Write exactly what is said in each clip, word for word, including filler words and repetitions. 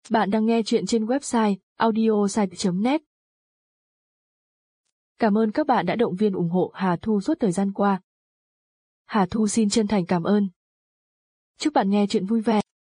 Bạn đang nghe chuyện trên website audiosite chấm net. Cảm ơn các bạn đã động viên ủng hộ Hà Thu suốt thời gian qua. Hà Thu xin chân thành cảm ơn. Chúc bạn nghe chuyện vui vẻ.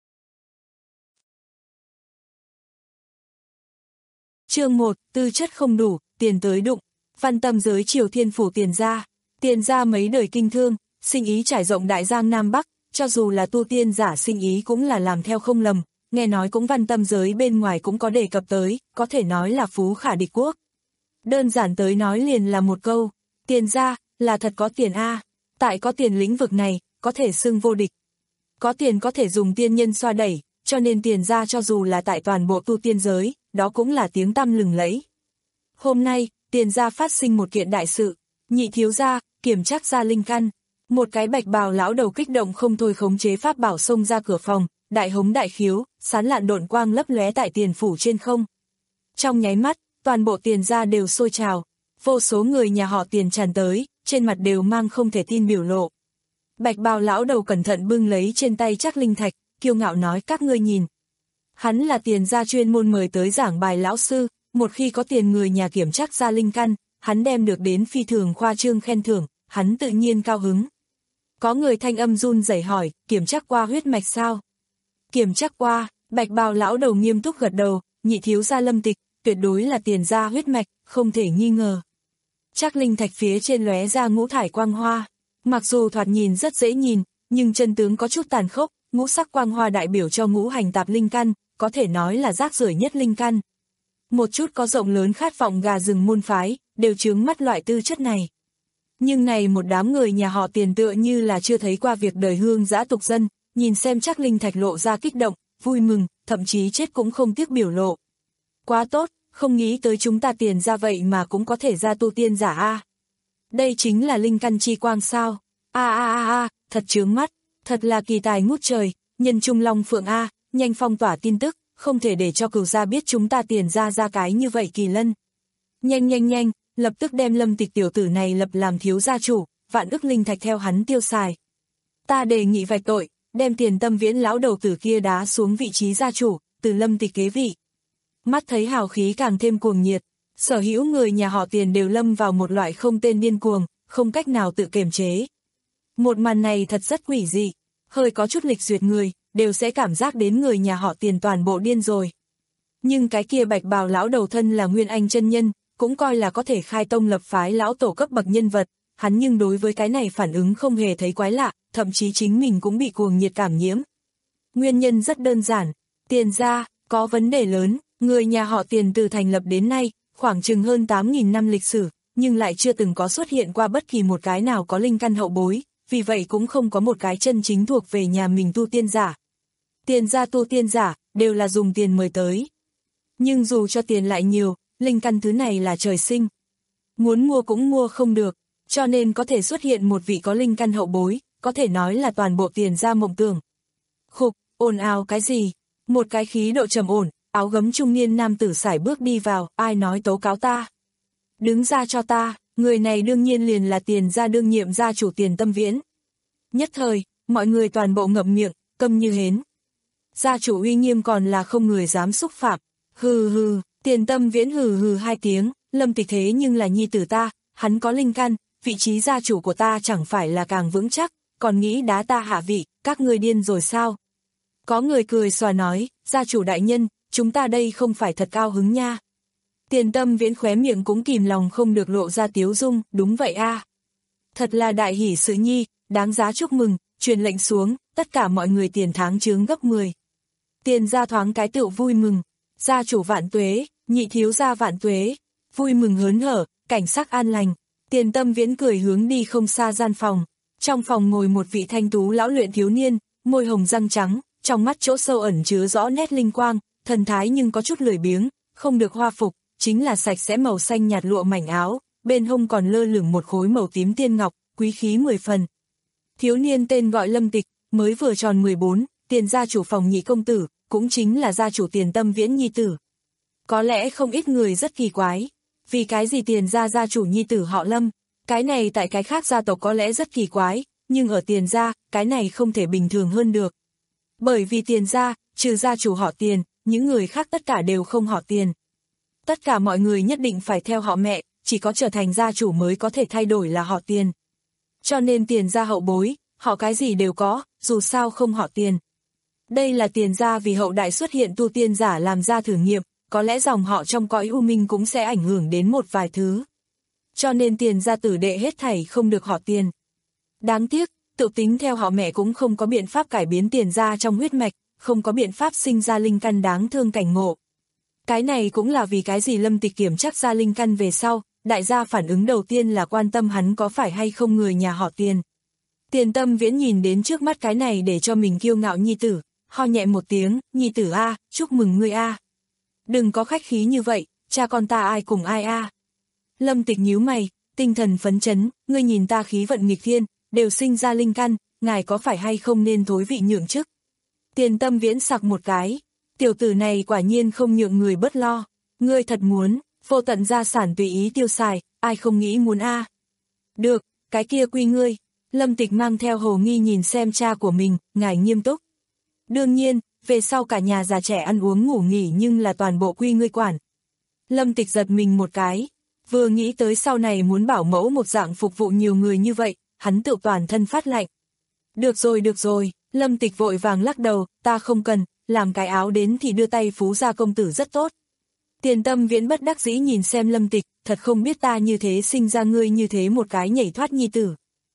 Chương một, tư chất không đủ, tiền tới đụng. Văn Tâm giới Triều Thiên phủ Tiền gia. Tiền gia mấy đời kinh thương, sinh ý trải rộng Đại Giang Nam Bắc, cho dù là tu tiên giả sinh ý cũng là làm theo không lầm, nghe nói cũng Văn Tâm giới bên ngoài cũng có đề cập tới, có thể nói là phú khả địch quốc. Đơn giản tới nói liền là một câu, Tiền gia là thật có tiền a, tại có tiền lĩnh vực này, có thể xưng vô địch. Có tiền có thể dùng tiên nhân xoa đẩy, cho nên Tiền gia cho dù là tại toàn bộ tu tiên giới, đó cũng là tiếng tăm lừng lẫy. Hôm nay, Tiền gia phát sinh một kiện đại sự, nhị thiếu gia, kiểm trắc ra linh căn. Một cái bạch bào lão đầu kích động không thôi khống chế pháp bảo xông ra cửa phòng, đại hống đại khiếu, sán lạn độn quang lấp lóe tại Tiền phủ trên không. Trong nháy mắt, toàn bộ Tiền gia đều sôi trào, vô số người nhà họ Tiền tràn tới, trên mặt đều mang không thể tin biểu lộ. Bạch bào lão đầu cẩn thận bưng lấy trên tay chắc linh thạch, kiêu ngạo nói các ngươi nhìn. Hắn là Tiền gia chuyên môn mời tới giảng bài lão sư, một khi có tiền người nhà kiểm trắc ra linh căn, hắn đem được đến phi thường khoa trương khen thưởng, hắn tự nhiên cao hứng. Có người thanh âm run rẩy hỏi, kiểm trắc qua huyết mạch sao? Kiểm trắc qua, bạch bào lão đầu nghiêm túc gật đầu, nhị thiếu gia Lâm Tịch, tuyệt đối là Tiền gia huyết mạch, không thể nghi ngờ. Chắc linh thạch phía trên lóe ra ngũ thải quang hoa, mặc dù thoạt nhìn rất dễ nhìn, nhưng chân tướng có chút tàn khốc, ngũ sắc quang hoa đại biểu cho ngũ hành tạp linh căn, có thể nói là rác rưởi nhất linh căn. Một chút có rộng lớn khát vọng gà rừng môn phái, đều chướng mắt loại tư chất này. Nhưng này một đám người nhà họ Tiền tựa như là chưa thấy qua việc đời hương dã tục dân, nhìn xem chắc linh thạch lộ ra kích động, vui mừng, thậm chí chết cũng không tiếc biểu lộ. Quá tốt, không nghĩ tới chúng ta Tiền ra vậy mà cũng có thể ra tu tiên giả a. Đây chính là linh căn chi quang sao? A a a a, thật chướng mắt, thật là kỳ tài ngút trời, nhân trung long phượng a, nhanh phong tỏa tin tức, không thể để cho cửu gia biết chúng ta Tiền ra ra cái như vậy kỳ lân. Nhanh nhanh nhanh, lập tức đem Lâm Tịch tiểu tử này lập làm thiếu gia chủ, vạn ức linh thạch theo hắn tiêu xài. Ta đề nghị vạch tội, đem Tiền Tâm Viễn lão đầu tử kia đá xuống vị trí gia chủ, từ Lâm Tịch kế vị. Mắt thấy hào khí càng thêm cuồng nhiệt, sở hữu người nhà họ Tiền đều lâm vào một loại không tên điên cuồng, không cách nào tự kiềm chế. Một màn này thật rất quỷ dị, hơi có chút lịch duyệt người, đều sẽ cảm giác đến người nhà họ Tiền toàn bộ điên rồi. Nhưng cái kia bạch bào lão đầu thân là Nguyên Anh chân nhân, cũng coi là có thể khai tông lập phái lão tổ cấp bậc nhân vật, hắn nhưng đối với cái này phản ứng không hề thấy quái lạ, thậm chí chính mình cũng bị cuồng nhiệt cảm nhiễm. Nguyên nhân rất đơn giản, Tiền gia có vấn đề lớn, người nhà họ Tiền từ thành lập đến nay, khoảng chừng hơn tám nghìn năm lịch sử, nhưng lại chưa từng có xuất hiện qua bất kỳ một cái nào có linh căn hậu bối, vì vậy cũng không có một cái chân chính thuộc về nhà mình tu tiên giả. Tiền gia tu tiên giả, đều là dùng tiền mời tới. Nhưng dù cho tiền lại nhiều, linh căn thứ này là trời sinh. Muốn mua cũng mua không được, cho nên có thể xuất hiện một vị có linh căn hậu bối, có thể nói là toàn bộ Tiền gia mộng tưởng. Khục, ồn ào cái gì? Một cái khí độ trầm ổn, áo gấm trung niên nam tử sải bước đi vào, ai nói tố cáo ta? Đứng ra cho ta, người này đương nhiên liền là Tiền gia đương nhiệm gia chủ Tiền Tâm Viễn. Nhất thời, mọi người toàn bộ ngậm miệng, câm như hến. Gia chủ uy nghiêm còn là không người dám xúc phạm. Hừ hừ, Tiền Tâm Viễn hừ hừ hai tiếng, Lâm Tịch thế nhưng là nhi tử ta, hắn có linh căn, vị trí gia chủ của ta chẳng phải là càng vững chắc, còn nghĩ đá ta hạ vị, các ngươi điên rồi sao? Có người cười xòa nói, gia chủ đại nhân, chúng ta đây không phải thật cao hứng nha. Tiền Tâm Viễn khóe miệng cũng kìm lòng không được lộ ra tiếu dung, đúng vậy a. Thật là đại hỷ sự nhi, đáng giá chúc mừng, truyền lệnh xuống, tất cả mọi người tiền tháng chướng gấp mười. Tiền gia thoáng cái tựu vui mừng, gia chủ vạn tuế, nhị thiếu gia vạn tuế, vui mừng hớn hở, cảnh sắc an lành. Tiền Tâm Viễn cười hướng đi không xa gian phòng, trong phòng ngồi một vị thanh tú lão luyện thiếu niên, môi hồng răng trắng, trong mắt chỗ sâu ẩn chứa rõ nét linh quang, thần thái nhưng có chút lười biếng, không được hoa phục, chính là sạch sẽ màu xanh nhạt lụa mảnh áo, bên hông còn lơ lửng một khối màu tím tiên ngọc, quý khí mười phần. Thiếu niên tên gọi Lâm Tịch, mới vừa tròn mười bốn, Tiền gia chủ phòng nhị công tử, cũng chính là gia chủ Tiền Tâm Viễn nhi tử. Có lẽ không ít người rất kỳ quái, vì cái gì Tiền gia gia chủ nhi tử họ Lâm, cái này tại cái khác gia tộc có lẽ rất kỳ quái, nhưng ở Tiền gia, cái này không thể bình thường hơn được. Bởi vì Tiền gia, trừ gia chủ họ Tiền, những người khác tất cả đều không họ Tiền. Tất cả mọi người nhất định phải theo họ mẹ, chỉ có trở thành gia chủ mới có thể thay đổi là họ Tiền. Cho nên Tiền gia hậu bối, họ cái gì đều có, dù sao không họ Tiền. Đây là Tiền gia vì hậu đại xuất hiện tu tiên giả làm ra thử nghiệm, có lẽ dòng họ trong cõi u minh cũng sẽ ảnh hưởng đến một vài thứ. Cho nên Tiền gia tử đệ hết thảy không được họ Tiền. Đáng tiếc, tự tính theo họ mẹ cũng không có biện pháp cải biến Tiền gia trong huyết mạch, không có biện pháp sinh ra linh căn đáng thương cảnh ngộ. Cái này cũng là vì cái gì Lâm Tịch kiểm chắc ra linh căn về sau, đại gia phản ứng đầu tiên là quan tâm hắn có phải hay không người nhà họ Tiền. Tiền Tâm Viễn nhìn đến trước mắt cái này để cho mình kiêu ngạo nhi tử, ho nhẹ một tiếng, nhi tử a, chúc mừng ngươi a. Đừng có khách khí như vậy, cha con ta ai cùng ai a. Lâm Tịch nhíu mày, tinh thần phấn chấn, ngươi nhìn ta khí vận nghịch thiên, đều sinh ra linh căn, ngài có phải hay không nên thối vị nhượng chức. Tiền Tâm Viễn sặc một cái, tiểu tử này quả nhiên không nhượng người bớt lo, ngươi thật muốn, vô tận gia sản tùy ý tiêu xài, ai không nghĩ muốn a. Được, cái kia quy ngươi. Lâm Tịch mang theo hồ nghi nhìn xem cha của mình, ngài nghiêm túc. Đương nhiên, về sau cả nhà già trẻ ăn uống ngủ nghỉ nhưng là toàn bộ quy ngươi quản. Lâm Tịch giật mình một cái, vừa nghĩ tới sau này muốn bảo mẫu một dạng phục vụ nhiều người như vậy, hắn tự toàn thân phát lạnh. Được rồi được rồi, Lâm Tịch vội vàng lắc đầu, ta không cần, làm cái áo đến thì đưa tay phú gia công tử rất tốt. Tiền Tâm Viễn bất đắc dĩ nhìn xem Lâm Tịch, thật không biết ta như thế sinh ra ngươi như thế một cái nhảy thoát nhi tử.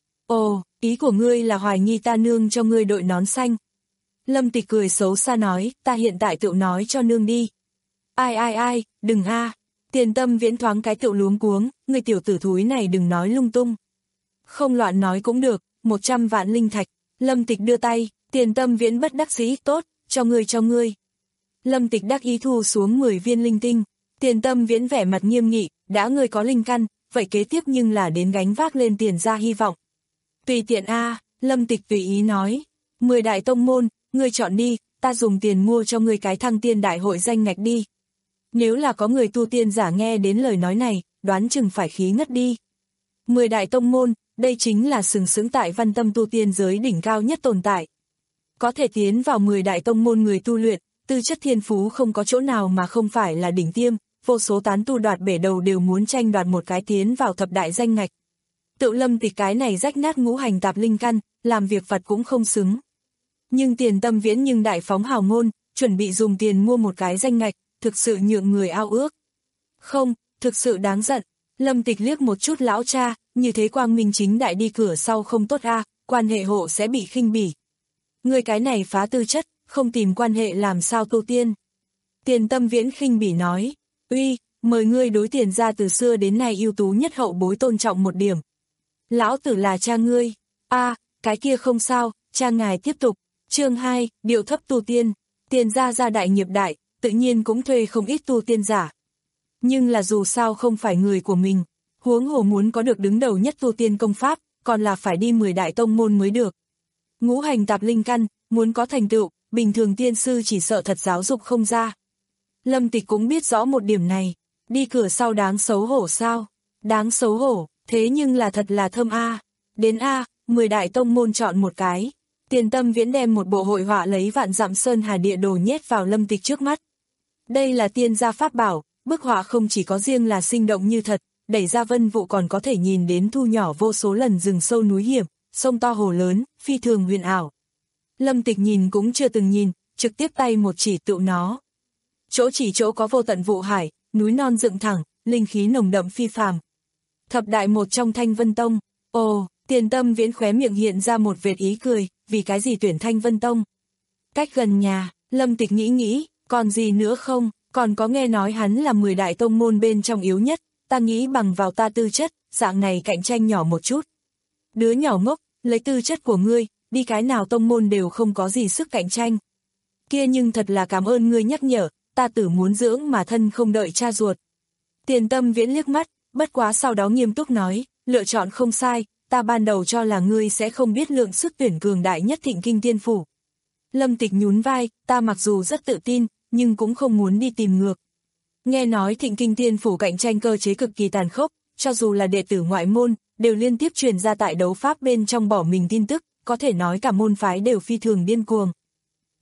Ồ, ý của ngươi là hoài nghi ta nương cho ngươi đội nón xanh. Lâm Tịch cười xấu xa nói, ta hiện tại tự nói cho nương đi. Ai ai ai, đừng a. Tiền Tâm Viễn thoáng cái tự luống cuống, ngươi tiểu tử thúi này đừng nói lung tung. Không loạn nói cũng được, một trăm vạn linh thạch. Lâm Tịch đưa tay, Tiền Tâm Viễn bất đắc dĩ, tốt, cho ngươi cho ngươi. Lâm Tịch đắc ý thu xuống mười viên linh tinh. Tiền Tâm Viễn vẻ mặt nghiêm nghị, đã ngươi có linh căn, vậy kế tiếp nhưng là đến gánh vác lên Tiền gia hy vọng. Tùy tiện a, Lâm Tịch tùy ý nói, mười đại tông môn, ngươi chọn đi, ta dùng tiền mua cho ngươi cái thăng tiên đại hội danh ngạch đi. Nếu là có người tu tiên giả nghe đến lời nói này, đoán chừng phải khí ngất đi. Mười đại tông môn, đây chính là sừng sững tại văn tâm tu tiên giới đỉnh cao nhất tồn tại. Có thể tiến vào mười đại tông môn người tu luyện, tư chất thiên phú không có chỗ nào mà không phải là đỉnh tiêm, vô số tán tu đoạt bể đầu đều muốn tranh đoạt một cái tiến vào thập đại danh ngạch. Tự Lâm Tịch cái này rách nát ngũ hành tạp linh căn, làm việc vặt cũng không xứng. Nhưng Tiền Tâm Viễn nhưng đại phóng hào ngôn, chuẩn bị dùng tiền mua một cái danh ngạch, thực sự nhượng người ao ước. Không, thực sự đáng giận. Lâm Tịch liếc một chút lão cha, như thế quang minh chính đại đi cửa sau không tốt a, quan hệ hộ sẽ bị khinh bỉ. Người cái này phá tư chất, không tìm quan hệ làm sao tu tiên. Tiền Tâm Viễn khinh bỉ nói, uy, mời ngươi đối Tiền gia từ xưa đến nay ưu tú nhất hậu bối tôn trọng một điểm. Lão tử là cha ngươi. A, à, cái kia không sao, cha ngài tiếp tục. Chương hai, điệu thấp tu tiên. Tiền gia gia đại nghiệp đại, tự nhiên cũng thuê không ít tu tiên giả. Nhưng là dù sao không phải người của mình, huống hồ muốn có được đứng đầu nhất tu tiên công pháp, còn là phải đi mười đại tông môn mới được. Ngũ hành tạp linh căn, muốn có thành tựu, bình thường tiên sư chỉ sợ thật giáo dục không ra. Lâm Tịch cũng biết rõ một điểm này, đi cửa sau đáng xấu hổ sao? Đáng xấu hổ. Thế nhưng là thật là thơm a. Đến a, mười đại tông môn chọn một cái. Tiền Tâm Viễn đem một bộ hội họa lấy vạn dặm sơn hà địa đồ nhét vào Lâm Tịch trước mắt. Đây là tiên gia pháp bảo, bức họa không chỉ có riêng là sinh động như thật, đẩy ra vân vụ còn có thể nhìn đến thu nhỏ vô số lần rừng sâu núi hiểm, sông to hồ lớn, phi thường huyền ảo. Lâm Tịch nhìn cũng chưa từng nhìn, trực tiếp tay một chỉ tựu nó. Chỗ chỉ chỗ có vô tận vụ hải, núi non dựng thẳng, linh khí nồng đậm phi phàm. Thập đại một trong Thanh Vân Tông. Ồ, Tiền Tâm Viễn khóe miệng hiện ra một vệt ý cười, vì cái gì tuyển Thanh Vân Tông? Cách gần nhà, Lâm Tịch nghĩ nghĩ, còn gì nữa không, còn có nghe nói hắn là mười đại tông môn bên trong yếu nhất, ta nghĩ bằng vào ta tư chất, dạng này cạnh tranh nhỏ một chút. Đứa nhỏ ngốc, lấy tư chất của ngươi, đi cái nào tông môn đều không có gì sức cạnh tranh. Kia nhưng thật là cảm ơn ngươi nhắc nhở, ta tử muốn dưỡng mà thân không đợi cha ruột. Tiền Tâm Viễn liếc mắt, bất quá sau đó nghiêm túc nói, lựa chọn không sai, ta ban đầu cho là ngươi sẽ không biết lượng sức tuyển cường đại nhất Thịnh Kinh Tiên Phủ. Lâm Tịch nhún vai, ta mặc dù rất tự tin, nhưng cũng không muốn đi tìm ngược. Nghe nói Thịnh Kinh Tiên Phủ cạnh tranh cơ chế cực kỳ tàn khốc, cho dù là đệ tử ngoại môn, đều liên tiếp truyền ra tại đấu pháp bên trong bỏ mình tin tức, có thể nói cả môn phái đều phi thường điên cuồng.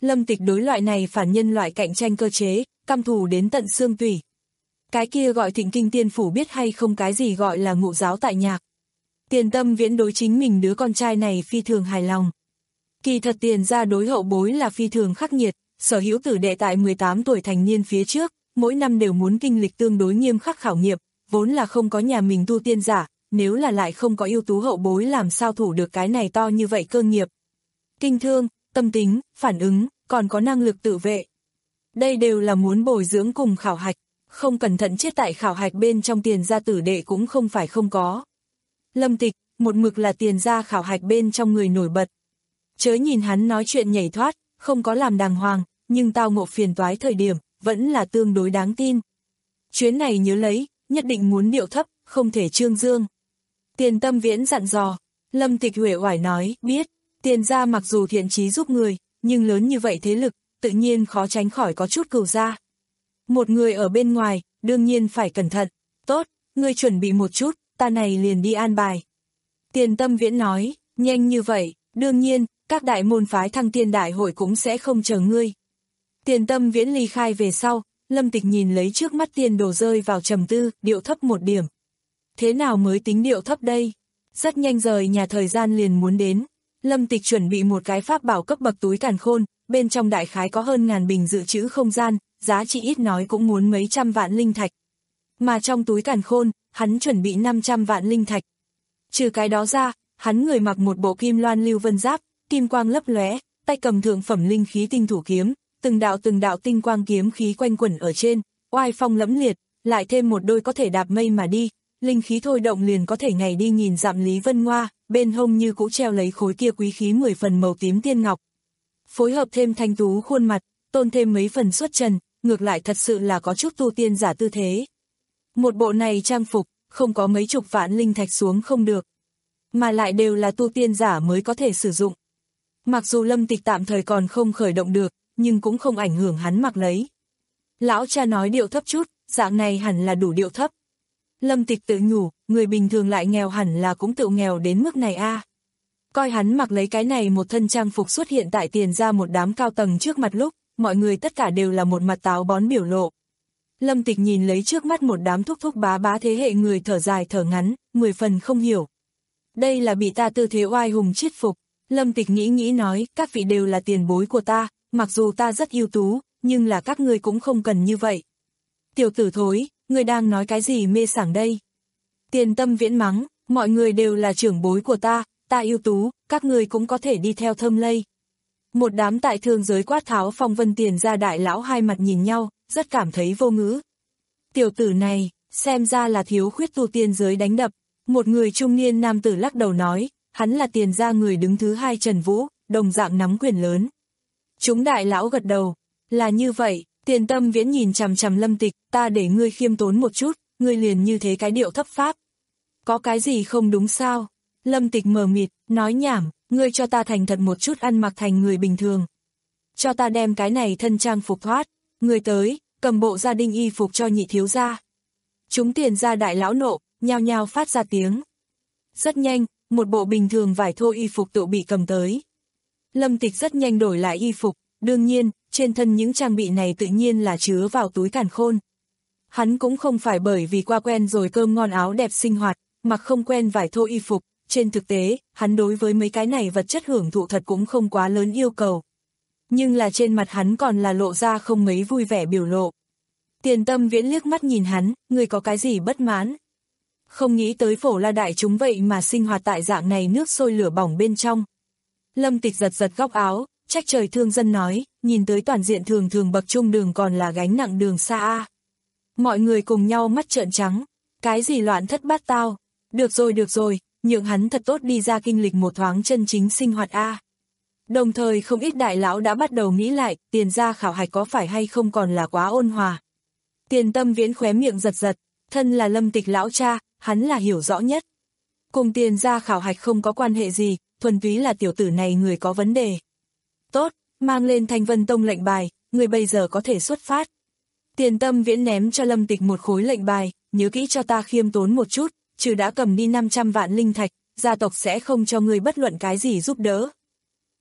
Lâm Tịch đối loại này phản nhân loại cạnh tranh cơ chế, căm thù đến tận xương tủy. Cái kia gọi Thịnh Kinh Tiên Phủ biết hay không cái gì gọi là ngụ giáo tại nhạc. Tiền Tâm Viễn đối chính mình đứa con trai này phi thường hài lòng. Kỳ thật Tiền gia đối hậu bối là phi thường khắc nghiệt, sở hữu tử đệ tại mười tám tuổi thành niên phía trước, mỗi năm đều muốn kinh lịch tương đối nghiêm khắc khảo nghiệm, vốn là không có nhà mình tu tiên giả, nếu là lại không có ưu tú hậu bối làm sao thủ được cái này to như vậy cơ nghiệp. Kinh thương, tâm tính, phản ứng, còn có năng lực tự vệ. Đây đều là muốn bồi dưỡng cùng khảo hạch, không cẩn thận chết tại khảo hạch bên trong Tiền gia tử đệ cũng không phải không có. Lâm Tịch, một mực là Tiền gia khảo hạch bên trong người nổi bật. Chớ nhìn hắn nói chuyện nhảy thoát, không có làm đàng hoàng, nhưng tao ngộ phiền toái thời điểm, vẫn là tương đối đáng tin. Chuyến này nhớ lấy, nhất định muốn điệu thấp, không thể trương dương. Tiền Tâm Viễn dặn dò, Lâm Tịch uể oải nói, biết, Tiền gia mặc dù thiện chí giúp người, nhưng lớn như vậy thế lực, tự nhiên khó tránh khỏi có chút cừu gia. Một người ở bên ngoài, đương nhiên phải cẩn thận. Tốt, ngươi chuẩn bị một chút, ta này liền đi an bài. Tiền Tâm Viễn nói, nhanh như vậy, đương nhiên, các đại môn phái Thăng Tiên đại hội cũng sẽ không chờ ngươi. Tiền Tâm Viễn ly khai về sau, Lâm Tịch nhìn lấy trước mắt tiền đồ rơi vào trầm tư, điệu thấp một điểm. Thế nào mới tính điệu thấp đây? Rất nhanh rời nhà thời gian liền muốn đến. Lâm Tịch chuẩn bị một cái pháp bảo cấp bậc túi càn khôn, bên trong đại khái có hơn ngàn bình dự trữ không gian, giá trị ít nói cũng muốn mấy trăm vạn linh thạch. Mà trong túi càn khôn, hắn chuẩn bị năm trăm vạn linh thạch. Trừ cái đó ra, hắn người mặc một bộ kim loan lưu vân giáp, kim quang lấp lóe, tay cầm thượng phẩm linh khí tinh thủ kiếm, từng đạo từng đạo tinh quang kiếm khí quanh quẩn ở trên, oai phong lẫm liệt, lại thêm một đôi có thể đạp mây mà đi, linh khí thôi động liền có thể ngày đi nghìn dặm Lý Vân Ngoa, bên hông như cũ treo lấy khối kia quý khí mười phần màu tím tiên ngọc. Phối hợp thêm thanh tú khuôn mặt, tôn thêm mấy phần xuất trần, ngược lại thật sự là có chút tu tiên giả tư thế. Một bộ này trang phục, không có mấy chục vạn linh thạch xuống không được, mà lại đều là tu tiên giả mới có thể sử dụng. Mặc dù Lâm Tịch tạm thời còn không khởi động được, nhưng cũng không ảnh hưởng hắn mặc lấy. Lão cha nói điệu thấp chút, dạng này hẳn là đủ điệu thấp. Lâm Tịch tự nhủ, người bình thường lại nghèo hẳn là cũng tự nghèo đến mức này a. À. Coi hắn mặc lấy cái này một thân trang phục xuất hiện tại Tiền gia một đám cao tầng trước mặt lúc, mọi người tất cả đều là một mặt táo bón biểu lộ. Lâm Tịch nhìn lấy trước mắt một đám thúc thúc bá bá thế hệ người thở dài thở ngắn, mười phần không hiểu. Đây là bị ta tư thế oai hùng chiết phục. Lâm Tịch nghĩ nghĩ nói, các vị đều là tiền bối của ta, mặc dù ta rất ưu tú, nhưng là các ngươi cũng không cần như vậy. Tiểu tử thối, ngươi đang nói cái gì mê sảng đây? Tiền Tâm Viễn mắng, mọi người đều là trưởng bối của ta, ta ưu tú, các ngươi cũng có thể đi theo thơm lây. Một đám tại thương giới quát tháo phong vân Tiền gia đại lão hai mặt nhìn nhau, rất cảm thấy vô ngữ. Tiểu tử này, xem ra là thiếu khuyết tu tiên giới đánh đập. Một người trung niên nam tử lắc đầu nói, hắn là Tiền gia người đứng thứ hai Trần Vũ, đồng dạng nắm quyền lớn. Chúng đại lão gật đầu, là như vậy. Tiền Tâm Viễn nhìn chằm chằm Lâm Tịch, ta để ngươi khiêm tốn một chút, ngươi liền như thế cái điệu thấp pháp. Có cái gì không đúng sao? Lâm Tịch mờ mịt, nói nhảm, ngươi cho ta thành thật một chút ăn mặc thành người bình thường. Cho ta đem cái này thân trang phục thoát, người tới, cầm bộ gia đình y phục cho nhị thiếu gia. Chúng Tiền gia đại lão nộ, nhao nhao phát ra tiếng. Rất nhanh, một bộ bình thường vải thô y phục tự bị cầm tới. Lâm Tịch rất nhanh đổi lại y phục, đương nhiên, trên thân những trang bị này tự nhiên là chứa vào túi càn khôn. Hắn cũng không phải bởi vì qua quen rồi cơm ngon áo đẹp sinh hoạt, mà không quen vải thô y phục, trên thực tế, hắn đối với mấy cái này vật chất hưởng thụ thật cũng không quá lớn yêu cầu. Nhưng là trên mặt hắn còn là lộ ra không mấy vui vẻ biểu lộ. Tiền Tâm Viễn liếc mắt nhìn hắn, người có cái gì bất mãn? Không nghĩ tới Phổ La đại chúng vậy mà sinh hoạt tại dạng này nước sôi lửa bỏng bên trong. Lâm Tịch giật giật góc áo, trách trời thương dân nói, nhìn tới toàn diện thường thường bậc trung đường còn là gánh nặng đường xa a. Mọi người cùng nhau mắt trợn trắng, cái gì loạn thất bát tao, được rồi được rồi, nhượng hắn thật tốt đi ra kinh lịch một thoáng chân chính sinh hoạt a. Đồng thời không ít đại lão đã bắt đầu nghĩ lại, Tiền gia khảo hạch có phải hay không còn là quá ôn hòa. Tiền Tâm Viễn khóe miệng giật giật, thân là Lâm Tịch lão cha, hắn là hiểu rõ nhất. Cùng Tiền gia khảo hạch không có quan hệ gì, thuần túy là tiểu tử này người có vấn đề. Tốt, mang lên Thanh Vân Tông lệnh bài, người bây giờ có thể xuất phát. Tiền Tâm Viễn ném cho Lâm Tịch một khối lệnh bài, nhớ kỹ cho ta khiêm tốn một chút, trừ đã cầm đi năm trăm vạn linh thạch, gia tộc sẽ không cho người bất luận cái gì giúp đỡ.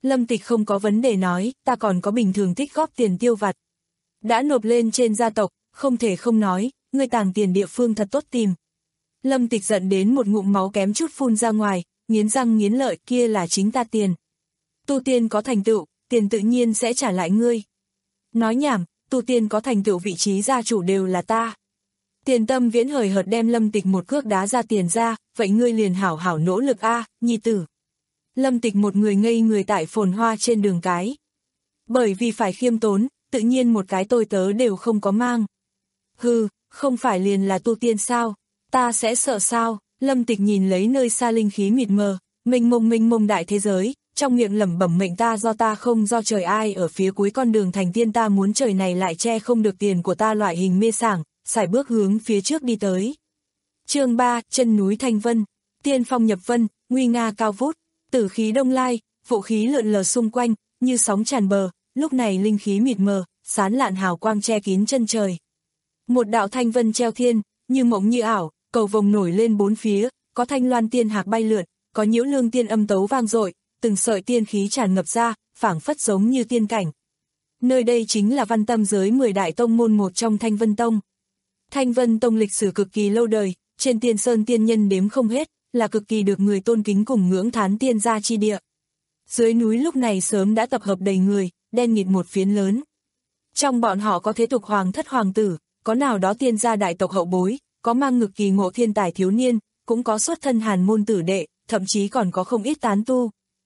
Lâm Tịch không có vấn đề nói, ta còn có bình thường tích góp tiền tiêu vặt. Đã nộp lên trên gia tộc, không thể không nói, ngươi tàng tiền địa phương thật tốt tìm. Lâm Tịch giận đến một ngụm máu kém chút phun ra ngoài, nghiến răng nghiến lợi, kia là chính ta tiền. Tu tiên có thành tựu, tiền tự nhiên sẽ trả lại ngươi. Nói nhảm, tu tiên có thành tựu vị trí gia chủ đều là ta. Tiền Tâm Viễn hời hợt đem Lâm Tịch một cước đá ra tiền ra, vậy ngươi liền hảo hảo nỗ lực a, nhi tử. Lâm Tịch một người ngây người tại phồn hoa trên đường cái. Bởi vì phải khiêm tốn, tự nhiên một cái tôi tớ đều không có mang. Hừ, không phải liền là tu tiên sao, ta sẽ sợ sao? Lâm Tịch nhìn lấy nơi xa linh khí mịt mờ, mênh mông mênh mông đại thế giới, trong miệng lẩm bẩm mệnh ta do ta không do trời ai ở phía cuối con đường thành tiên ta muốn trời này lại che không được tiền của ta loại hình mê sảng, sải bước hướng phía trước đi tới. Chương ba, chân núi Thanh Vân, tiên phong nhập vân, nguy nga cao vút, tử khí đông lai, vũ khí lượn lờ xung quanh, như sóng tràn bờ, lúc này linh khí mịt mờ, sán lạn hào quang che kín chân trời. Một đạo thanh vân treo thiên, như mộng như ảo, cầu vồng nổi lên bốn phía, có thanh loan tiên hạc bay lượn, có nhiễu lương tiên âm tấu vang dội, từng sợi tiên khí tràn ngập ra, phảng phất giống như tiên cảnh. Nơi đây chính là Văn Tâm giới mười đại tông môn một trong Thanh Vân Tông. Thanh Vân Tông lịch sử cực kỳ lâu đời, trên tiên sơn tiên nhân đếm không hết, là cực kỳ được người tôn kính cùng ngưỡng thán tiên gia chi địa. Dưới núi lúc này sớm đã tập hợp đầy người, đen nghịt một phiến lớn. Trong bọn họ có thế tục hoàng thất hoàng tử, có nào đó tiên gia đại tộc hậu bối, có mang ngực kỳ ngộ thiên tài thiếu niên, cũng có xuất thân hàn môn tử đệ, thậm chí còn có không ít tán tu.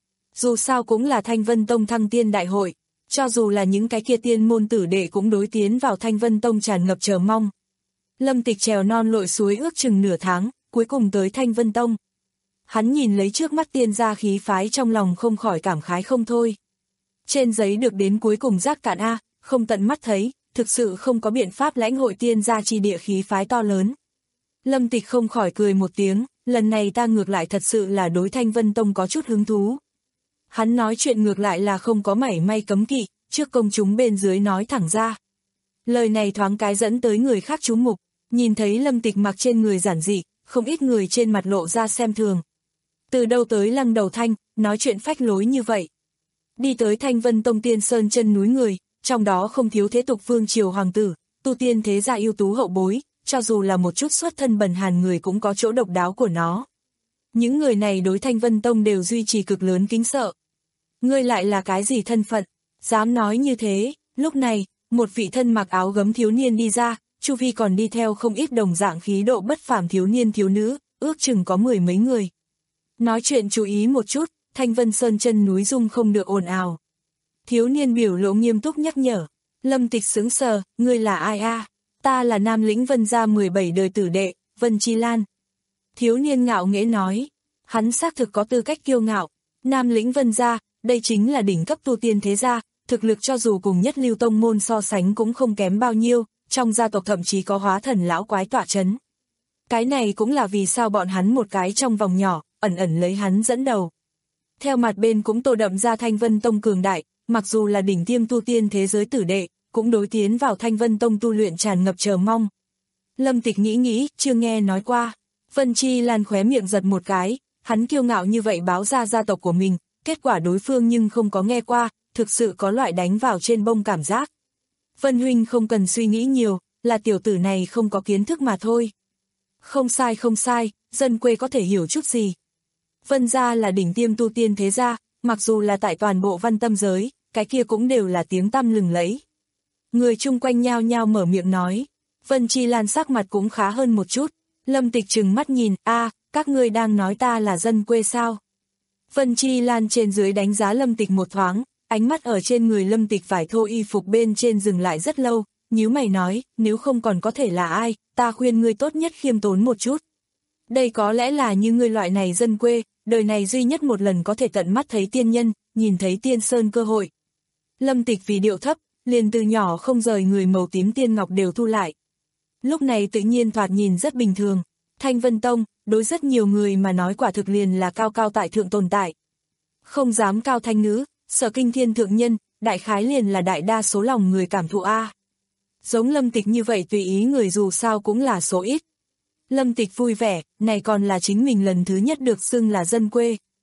Dù sao cũng là Thanh Vân Tông thăng tiên đại hội, cho dù là những cái kia tiên môn tử đệ cũng đối tiến vào Thanh Vân Tông tràn ngập chờ mong. Lâm Tịch trèo non lội suối ước chừng nửa tháng, cuối cùng tới Thanh Vân Tông. Hắn nhìn lấy trước mắt tiên gia khí phái trong lòng không khỏi cảm khái không thôi. Trên giấy được đến cuối cùng rác cạn a, không tận mắt thấy, thực sự không có biện pháp lãnh hội tiên gia chi địa khí phái to lớn. Lâm Tịch không khỏi cười một tiếng, lần này ta ngược lại thật sự là đối Thanh Vân Tông có chút hứng thú. Hắn nói chuyện ngược lại là không có mảy may cấm kỵ, trước công chúng bên dưới nói thẳng ra. Lời này thoáng cái dẫn tới người khác chú mục, nhìn thấy Lâm Tịch mặc trên người giản dị, không ít người trên mặt lộ ra xem thường. Từ đâu tới Lăng Đầu Thanh, nói chuyện phách lối như vậy. Đi tới Thanh Vân Tông tiên sơn chân núi người, trong đó không thiếu thế tục vương triều hoàng tử, tu tiên thế gia ưu tú hậu bối, cho dù là một chút xuất thân bần hàn người cũng có chỗ độc đáo của nó. Những người này đối Thanh Vân Tông đều duy trì cực lớn kính sợ. Ngươi lại là cái gì thân phận, dám nói như thế? Lúc này, một vị thân mặc áo gấm thiếu niên đi ra, chu vi còn đi theo không ít đồng dạng khí độ bất phàm thiếu niên thiếu nữ, ước chừng có mười mấy người. Nói chuyện chú ý một chút, Thanh Vân Sơn chân núi rung không được ồn ào. Thiếu niên biểu lộ nghiêm túc nhắc nhở. Lâm Tịch sững sờ, ngươi là ai a? Ta là Nam Lĩnh Vân gia mười bảy đời tử đệ, Vân Chi Lan. Thiếu niên ngạo nghễ nói, hắn xác thực có tư cách kiêu ngạo. Nam Lĩnh Vân gia, đây chính là đỉnh cấp tu tiên thế gia, thực lực cho dù cùng nhất lưu tông môn so sánh cũng không kém bao nhiêu, trong gia tộc thậm chí có hóa thần lão quái tọa chấn. Cái này cũng là vì sao bọn hắn một cái trong vòng nhỏ, ẩn ẩn lấy hắn dẫn đầu. Theo mặt bên cũng tô đậm ra Thanh Vân Tông cường đại, mặc dù là đỉnh tiêm tu tiên thế giới tử đệ, cũng đối tiến vào Thanh Vân Tông tu luyện tràn ngập chờ mong. Lâm Tịch nghĩ nghĩ, chưa nghe nói qua. Vân Chi Lan khóe miệng giật một cái, hắn kiêu ngạo như vậy báo ra gia tộc của mình, kết quả đối phương nhưng không có nghe qua, thực sự có loại đánh vào trên bông cảm giác. Vân huynh không cần suy nghĩ nhiều, là tiểu tử này không có kiến thức mà thôi. Không sai không sai, dân quê có thể hiểu chút gì. Vân gia là đỉnh tiêm tu tiên thế gia, mặc dù là tại toàn bộ Văn Tâm giới, cái kia cũng đều là tiếng tăm lừng lẫy. Người chung quanh nhao nhao mở miệng nói. Vân Chi Lan sắc mặt cũng khá hơn một chút. Lâm Tịch trừng mắt nhìn, a, các ngươi đang nói ta là dân quê sao? Vân Chi Lan trên dưới đánh giá Lâm Tịch một thoáng, ánh mắt ở trên người Lâm Tịch vải thô y phục bên trên dừng lại rất lâu, nhíu mày nói, nếu không còn có thể là ai, ta khuyên ngươi tốt nhất khiêm tốn một chút. Đây có lẽ là như ngươi loại này dân quê, đời này duy nhất một lần có thể tận mắt thấy tiên nhân, nhìn thấy tiên sơn cơ hội. Lâm Tịch vì điệu thấp, liền từ nhỏ không rời người màu tím tiên ngọc đều thu lại. Lúc này tự nhiên thoạt nhìn rất bình thường. Thanh Vân Tông, đối rất nhiều người mà nói quả thực liền là cao cao tại thượng tồn tại. Không dám cao thanh ngữ, sở kinh thiên thượng nhân, đại khái liền là đại đa số lòng người cảm thụ a. Giống Lâm Tịch như vậy tùy ý người dù sao cũng là số ít. Lâm Tịch vui vẻ, này còn là chính mình lần thứ nhất được xưng là dân quê.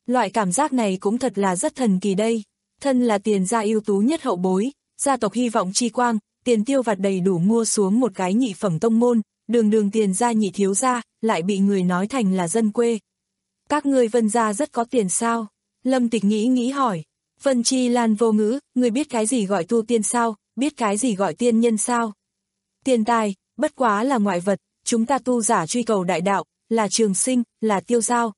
Loại cảm giác này cũng thật là rất thần kỳ đây. Thân là Tiền gia ưu tú nhất hậu bối, gia tộc hy vọng chi quang, tiền tiêu vặt đầy đủ mua xuống một cái nhị phẩm tông môn, đường đường Tiền gia nhị thiếu gia, lại bị người nói thành là dân quê. Các ngươi Vân gia rất có tiền sao? Lâm Tịch nghĩ nghĩ hỏi. Vân Chi Lan vô ngữ, ngươi biết cái gì gọi tu tiên sao, biết cái gì gọi tiên nhân sao? Tiền tài, bất quá là ngoại vật, chúng ta tu giả truy cầu đại đạo, là trường sinh, là tiêu giao.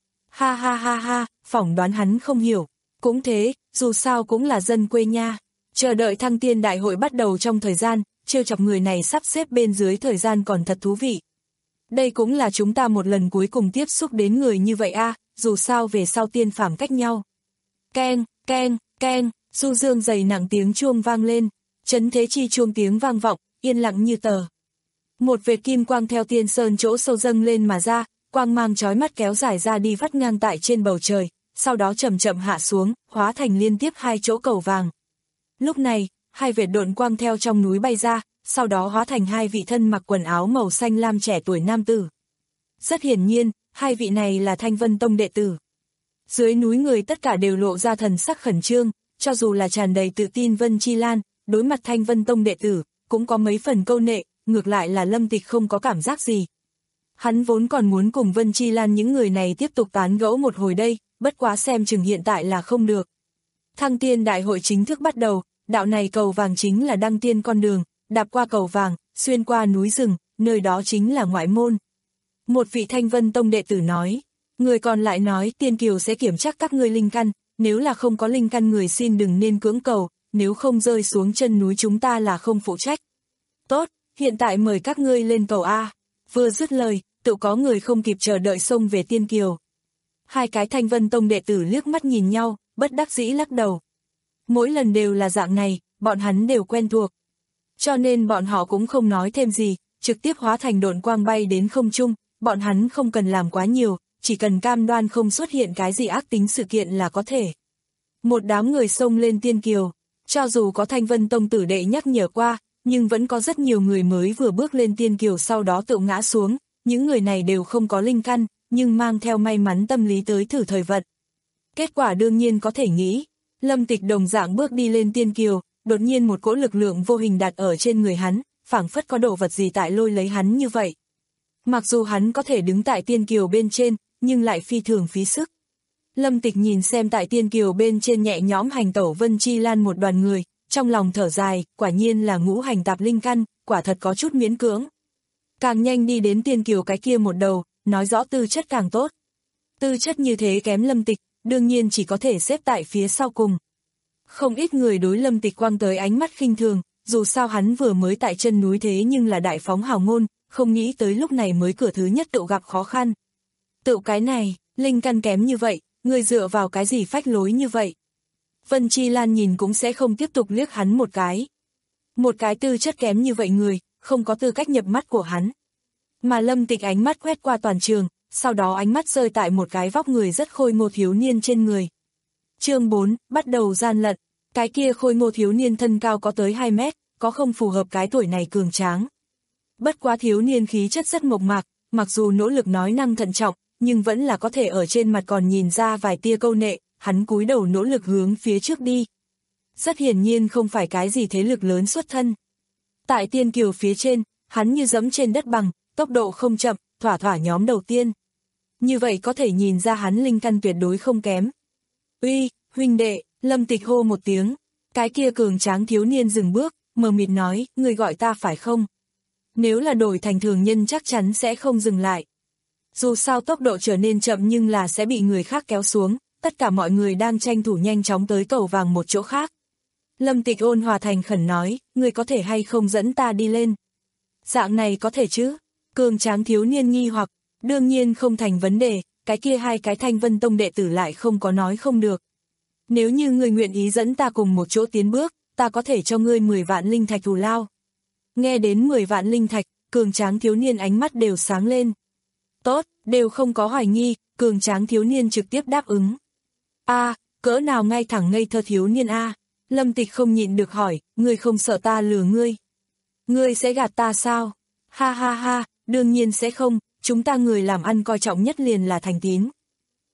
Ha ha ha ha, phỏng đoán hắn không hiểu. Cũng thế, dù sao cũng là dân quê nha. Chờ đợi thăng tiên đại hội bắt đầu trong thời gian, trêu chọc người này sắp xếp bên dưới thời gian còn thật thú vị. Đây cũng là chúng ta một lần cuối cùng tiếp xúc đến người như vậy a, dù sao về sau tiên phàm cách nhau. Keng, keng, keng, du dương dày nặng tiếng chuông vang lên, chấn thế chi chuông tiếng vang vọng, yên lặng như tờ. Một vệt kim quang theo tiên sơn chỗ sâu dâng lên mà ra, quang mang chói mắt kéo dài ra đi vắt ngang tại trên bầu trời, sau đó chậm chậm hạ xuống, hóa thành liên tiếp hai chỗ cầu vàng. Lúc này, hai vệt độn quang theo trong núi bay ra, sau đó hóa thành hai vị thân mặc quần áo màu xanh lam trẻ tuổi nam tử. Rất hiển nhiên, hai vị này là Thanh Vân Tông đệ tử. Dưới núi người tất cả đều lộ ra thần sắc khẩn trương, cho dù là tràn đầy tự tin Vân Chi Lan, đối mặt Thanh Vân Tông đệ tử, cũng có mấy phần câu nệ, ngược lại là Lâm Tịch không có cảm giác gì. Hắn vốn còn muốn cùng Vân Chi Lan những người này tiếp tục tán gẫu một hồi đây, bất quá xem chừng hiện tại là không được. Thăng tiên đại hội chính thức bắt đầu, đạo này cầu vàng chính là đăng tiên con đường, đạp qua cầu vàng, xuyên qua núi rừng, nơi đó chính là ngoại môn. Một vị Thanh Vân Tông đệ tử nói, người còn lại nói tiên kiều sẽ kiểm tra các ngươi linh căn, nếu là không có linh căn người xin đừng nên cưỡng cầu, nếu không rơi xuống chân núi chúng ta là không phụ trách. Tốt, hiện tại mời các ngươi lên cầu A. Vừa dứt lời, tự có người không kịp chờ đợi xông về tiên kiều. Hai cái Thanh Vân Tông đệ tử liếc mắt nhìn nhau, bất đắc dĩ lắc đầu. Mỗi lần đều là dạng này, bọn hắn đều quen thuộc. Cho nên bọn họ cũng không nói thêm gì, trực tiếp hóa thành độn quang bay đến không trung, bọn hắn không cần làm quá nhiều, chỉ cần cam đoan không xuất hiện cái gì ác tính sự kiện là có thể. Một đám người xông lên tiên kiều, cho dù có Thanh Vân Tông tử đệ nhắc nhở qua, nhưng vẫn có rất nhiều người mới vừa bước lên tiên kiều sau đó tự ngã xuống, những người này đều không có linh căn, nhưng mang theo may mắn tâm lý tới thử thời vận. Kết quả đương nhiên có thể nghĩ, Lâm Tịch đồng dạng bước đi lên tiên kiều, đột nhiên một cỗ lực lượng vô hình đặt ở trên người hắn, phảng phất có đồ vật gì tại lôi lấy hắn như vậy. Mặc dù hắn có thể đứng tại tiên kiều bên trên, nhưng lại phi thường phí sức. Lâm Tịch nhìn xem tại tiên kiều bên trên nhẹ nhõm hành tẩu Vân Chi Lan một đoàn người, trong lòng thở dài, quả nhiên là ngũ hành tạp linh căn, quả thật có chút miễn cưỡng. Càng nhanh đi đến tiên kiều cái kia một đầu, nói rõ tư chất càng tốt. Tư chất như thế kém Lâm Tịch, đương nhiên chỉ có thể xếp tại phía sau cùng. Không ít người đối Lâm Tịch quang tới ánh mắt khinh thường, dù sao hắn vừa mới tại chân núi thế nhưng là đại phóng hào ngôn, không nghĩ tới lúc này mới cửa thứ nhất tự gặp khó khăn. Tự cái này, linh căn kém như vậy, người dựa vào cái gì phách lối như vậy? Vân Chi Lan nhìn cũng sẽ không tiếp tục liếc hắn một cái. Một cái tư chất kém như vậy người, không có tư cách nhập mắt của hắn. Mà Lâm Tịch ánh mắt quét qua toàn trường, sau đó ánh mắt rơi tại một cái vóc người rất khôi ngô thiếu niên trên người. Chương bốn, bắt đầu gian lận. Cái kia khôi ngô thiếu niên thân cao có tới hai mét, có không phù hợp cái tuổi này cường tráng. Bất quá thiếu niên khí chất rất mộc mạc, mặc dù nỗ lực nói năng thận trọng, nhưng vẫn là có thể ở trên mặt còn nhìn ra vài tia câu nệ, hắn cúi đầu nỗ lực hướng phía trước đi. Rất hiển nhiên không phải cái gì thế lực lớn xuất thân. Tại tiên kiều phía trên, hắn như dẫm trên đất bằng, tốc độ không chậm, thỏa thỏa nhóm đầu tiên. Như vậy có thể nhìn ra hắn linh căn tuyệt đối không kém. Uy, huynh đệ, Lâm Tịch hô một tiếng. Cái kia cường tráng thiếu niên dừng bước, mờ mịt nói, người gọi ta phải không? Nếu là đổi thành thường nhân chắc chắn sẽ không dừng lại. Dù sao tốc độ trở nên chậm nhưng là sẽ bị người khác kéo xuống, tất cả mọi người đang tranh thủ nhanh chóng tới cầu vàng một chỗ khác. Lâm Tịch ôn hòa thành khẩn nói, người có thể hay không dẫn ta đi lên? Dạng này có thể chứ? Cường tráng thiếu niên nghi hoặc, đương nhiên không thành vấn đề, cái kia hai cái Thanh Vân Tông đệ tử lại không có nói không được. Nếu như người nguyện ý dẫn ta cùng một chỗ tiến bước, ta có thể cho ngươi mười vạn linh thạch thù lao. Nghe đến mười vạn linh thạch, cường tráng thiếu niên ánh mắt đều sáng lên. Tốt, đều không có hoài nghi, cường tráng thiếu niên trực tiếp đáp ứng. A, à, cỡ nào ngay thẳng ngây thơ thiếu niên a? À? Lâm Tịch không nhịn được hỏi, ngươi không sợ ta lừa ngươi? Ngươi sẽ gạt ta sao? Ha ha ha, đương nhiên sẽ không, chúng ta người làm ăn coi trọng nhất liền là thành tín.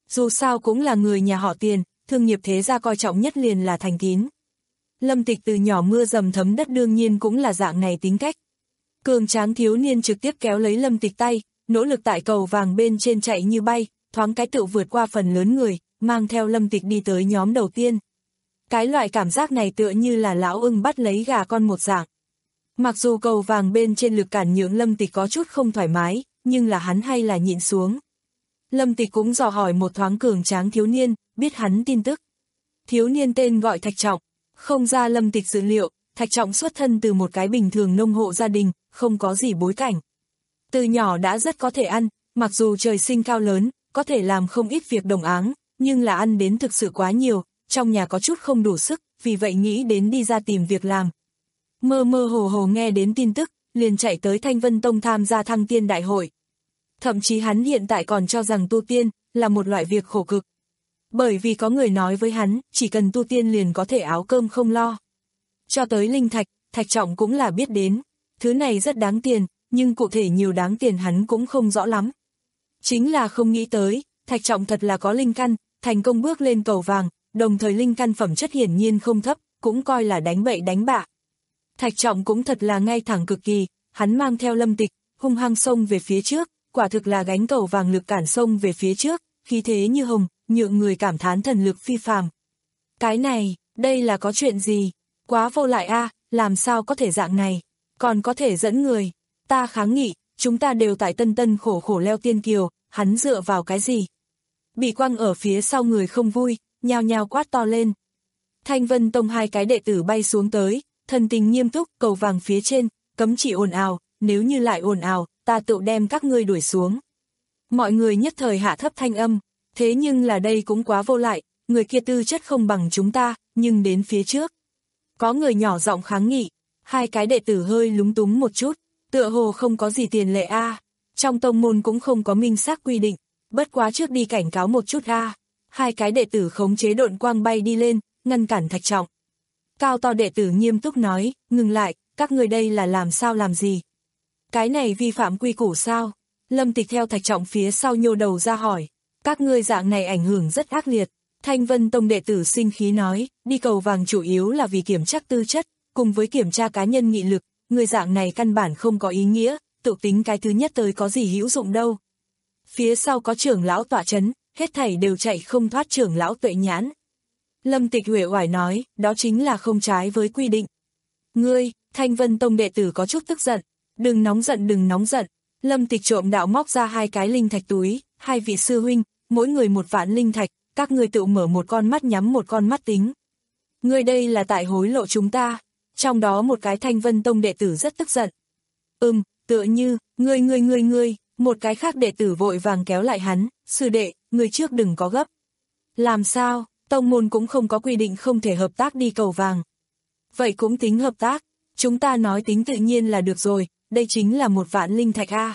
dù sao cũng là người nhà họ Tiền, thương nghiệp thế gia coi trọng nhất liền là thành tín. Lâm Tịch từ nhỏ mưa dầm thấm đất đương nhiên cũng là dạng này tính cách. Cường tráng thiếu niên trực tiếp kéo lấy Lâm Tịch tay, nỗ lực tại cầu vàng bên trên chạy như bay, thoáng cái tự vượt qua phần lớn người, mang theo Lâm Tịch đi tới nhóm đầu tiên. Cái loại cảm giác này tựa như là lão ưng bắt lấy gà con một dạng. Mặc dù cầu vàng bên trên lực cản nhượng Lâm Tịch có chút không thoải mái, nhưng là hắn hay là nhịn xuống. Lâm Tịch cũng dò hỏi một thoáng cường tráng thiếu niên, biết hắn tin tức. Thiếu niên tên gọi Thạch Trọng, không ra Lâm Tịch dự liệu, Thạch Trọng xuất thân từ một cái bình thường nông hộ gia đình, không có gì bối cảnh. Từ nhỏ đã rất có thể ăn, mặc dù trời sinh cao lớn, có thể làm không ít việc đồng áng, nhưng là ăn đến thực sự quá nhiều, trong nhà có chút không đủ sức, vì vậy nghĩ đến đi ra tìm việc làm. Mơ mơ hồ hồ nghe đến tin tức, liền chạy tới Thanh Vân Tông tham gia thăng tiên đại hội. Thậm chí hắn hiện tại còn cho rằng tu tiên là một loại việc khổ cực. Bởi vì có người nói với hắn, chỉ cần tu tiên liền có thể áo cơm không lo. Cho tới linh thạch, Thạch Trọng cũng là biết đến. Thứ này rất đáng tiền, nhưng cụ thể nhiều đáng tiền hắn cũng không rõ lắm. Chính là không nghĩ tới, Thạch Trọng thật là có linh căn, thành công bước lên cầu vàng, đồng thời linh căn phẩm chất hiển nhiên không thấp, cũng coi là đánh bậy đánh bạ. Thạch Trọng cũng thật là ngay thẳng cực kỳ, hắn mang theo Lâm Tịch, hung hăng xông về phía trước, quả thực là gánh cầu vàng lực cản xông về phía trước, khí thế như hồng, nhượng người cảm thán thần lực phi phàm. Cái này, đây là có chuyện gì? Quá vô lại a, à, làm sao có thể dạng này, còn có thể dẫn người, ta kháng nghị, chúng ta đều tại tân tân khổ khổ leo tiên kiều, hắn dựa vào cái gì? Bị quăng ở phía sau người không vui, nhao nhao quát to lên. Thanh Vân Tông hai cái đệ tử bay xuống tới, thần tình nghiêm túc, cầu vàng phía trên, cấm chỉ ồn ào, nếu như lại ồn ào, ta tự đem các ngươi đuổi xuống. Mọi người nhất thời hạ thấp thanh âm, thế nhưng là đây cũng quá vô lại, người kia tư chất không bằng chúng ta, nhưng đến phía trước. Có người nhỏ giọng kháng nghị, hai cái đệ tử hơi lúng túng một chút, tựa hồ không có gì tiền lệ a, à. Trong tông môn cũng không có minh xác quy định, bất quá trước đi cảnh cáo một chút a. À. Hai cái đệ tử khống chế độn quang bay đi lên, ngăn cản Thạch Trọng. Cao to đệ tử nghiêm túc nói, ngừng lại, các người đây là làm sao làm gì? Cái này vi phạm quy củ sao? Lâm Tịch theo Thạch Trọng phía sau nhô đầu ra hỏi, các ngươi dạng này ảnh hưởng rất ác liệt. Thanh Vân Tông đệ tử sinh khí nói, đi cầu vàng chủ yếu là vì kiểm tra tư chất, cùng với kiểm tra cá nhân nghị lực, người dạng này căn bản không có ý nghĩa, tự tính cái thứ nhất tới có gì hữu dụng đâu. Phía sau có trưởng lão tọa chấn, hết thảy đều chạy không thoát trưởng lão Tuệ Nhãn. Lâm Tịch uể oải nói, đó chính là không trái với quy định. Ngươi, Thanh Vân Tông đệ tử có chút tức giận, đừng nóng giận đừng nóng giận. Lâm Tịch trộm đạo móc ra hai cái linh thạch túi, hai vị sư huynh, mỗi người một vạn linh thạch, các ngươi tự mở một con mắt nhắm một con mắt tính. Ngươi đây là tại hối lộ chúng ta. Trong đó một cái Thanh Vân Tông đệ tử rất tức giận. Ừm, tựa như, ngươi ngươi ngươi ngươi, một cái khác đệ tử vội vàng kéo lại hắn, sư đệ, ngươi trước đừng có gấp. Làm sao, tông môn cũng không có quy định không thể hợp tác đi cầu vàng. Vậy cũng tính hợp tác, chúng ta nói tính tự nhiên là được rồi, đây chính là một vạn linh thạch a.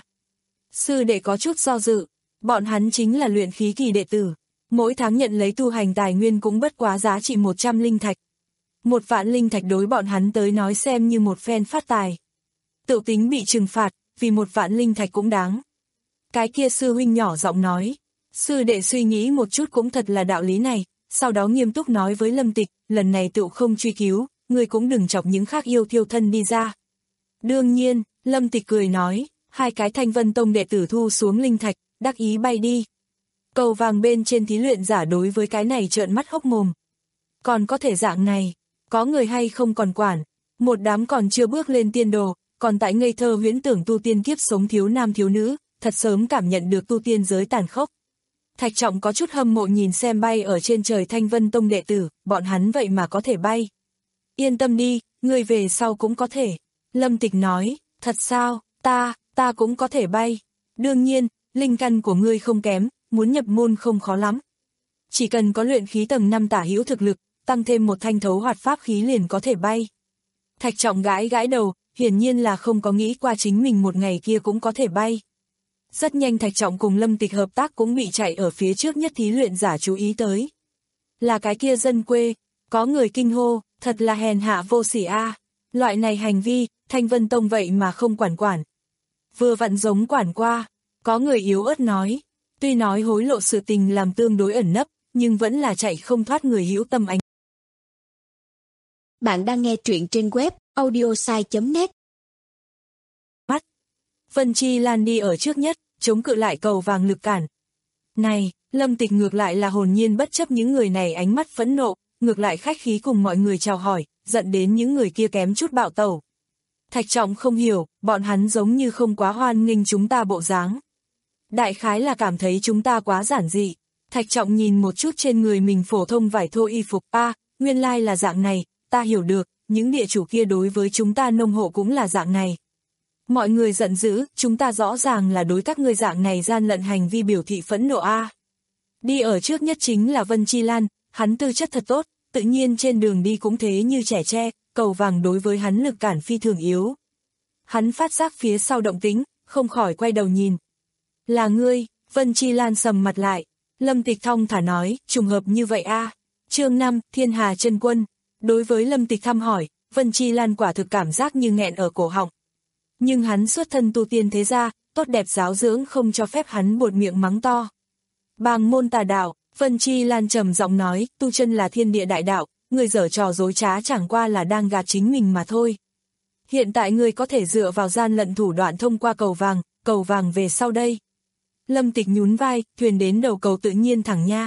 Sư đệ có chút do dự, bọn hắn chính là luyện khí kỳ đệ tử, mỗi tháng nhận lấy tu hành tài nguyên cũng bất quá giá trị một trăm linh thạch. Một vạn linh thạch đối bọn hắn tới nói xem như một phen phát tài. Tự tính bị trừng phạt, vì một vạn linh thạch cũng đáng. Cái kia sư huynh nhỏ giọng nói, sư đệ suy nghĩ một chút cũng thật là đạo lý này, sau đó nghiêm túc nói với Lâm Tịch, lần này tự không truy cứu, người cũng đừng chọc những khác yêu thiêu thân đi ra. Đương nhiên, Lâm Tịch cười nói, hai cái Thanh Vân Tông đệ tử thu xuống linh thạch, đắc ý bay đi. Cầu vàng bên trên thí luyện giả đối với cái này trợn mắt hốc mồm. Còn có thể dạng này, có người hay không còn quản, một đám còn chưa bước lên tiên đồ, còn tại ngây thơ huyễn tưởng tu tiên kiếp sống thiếu nam thiếu nữ, thật sớm cảm nhận được tu tiên giới tàn khốc. Thạch Trọng có chút hâm mộ nhìn xem bay ở trên trời Thanh Vân Tông đệ tử, bọn hắn vậy mà có thể bay. Yên tâm đi, ngươi về sau cũng có thể. Lâm Tịch nói, thật sao, ta, ta cũng có thể bay. Đương nhiên, linh căn của ngươi không kém, muốn nhập môn không khó lắm. Chỉ cần có luyện khí tầng năm tả hữu thực lực, tăng thêm một thanh thấu hoạt pháp khí liền có thể bay. Thạch Trọng gãi gãi đầu, hiển nhiên là không có nghĩ qua chính mình một ngày kia cũng có thể bay. Rất nhanh Thạch Trọng cùng Lâm Tịch hợp tác cũng bị chạy ở phía trước nhất thí luyện giả chú ý tới. Là cái kia dân quê, có người kinh hô, thật là hèn hạ vô sỉ a. Loại này hành vi, Thanh Vân Tông vậy mà không quản quản. Vừa vặn giống quản qua, có người yếu ớt nói, Tuy nói hối lộ sự tình làm tương đối ẩn nấp, nhưng vẫn là chạy không thoát người hữu tâm ánh. Bạn đang nghe truyện trên web audiosai chấm net. Mắt. Vân Chi Lan đi ở trước nhất, chống cự lại cầu vàng lực cản. Này, Lâm Tịch ngược lại là hồn nhiên bất chấp những người này ánh mắt phẫn nộ, ngược lại khách khí cùng mọi người chào hỏi, giận đến những người kia kém chút bạo tẩu. Thạch Trọng không hiểu, bọn hắn giống như không quá hoan nghênh chúng ta bộ dáng. Đại khái là cảm thấy chúng ta quá giản dị. Thạch Trọng nhìn một chút trên người mình phổ thông vải thô y phục, a, à, nguyên lai là dạng này, ta hiểu được, những địa chủ kia đối với chúng ta nông hộ cũng là dạng này. Mọi người giận dữ, chúng ta rõ ràng là đối các ngươi dạng này gian lận hành vi biểu thị phẫn nộ a. À. Đi ở trước nhất chính là Vân Chi Lan, hắn tư chất thật tốt, tự nhiên trên đường đi cũng thế như trẻ tre, cầu vàng đối với hắn lực cản phi thường yếu. Hắn phát giác phía sau động tĩnh, không khỏi quay đầu nhìn. Là ngươi, Vân Chi Lan sầm mặt lại. Lâm Tịch thong thả nói, trùng hợp như vậy a. À. Chương năm, Thiên Hà Chân Quân. Đối với Lâm Tịch thăm hỏi, Vân Chi Lan quả thực cảm giác như nghẹn ở cổ họng. Nhưng hắn xuất thân tu tiên thế gia, tốt đẹp giáo dưỡng không cho phép hắn buột miệng mắng to. Bàng môn tà đạo, Vân Chi Lan trầm giọng nói, tu chân là thiên địa đại đạo, người giở trò dối trá chẳng qua là đang gạt chính mình mà thôi. Hiện tại người có thể dựa vào gian lận thủ đoạn thông qua cầu vàng, cầu vàng về sau đây. Lâm Tịch nhún vai, thuyền đến đầu cầu tự nhiên thẳng nha.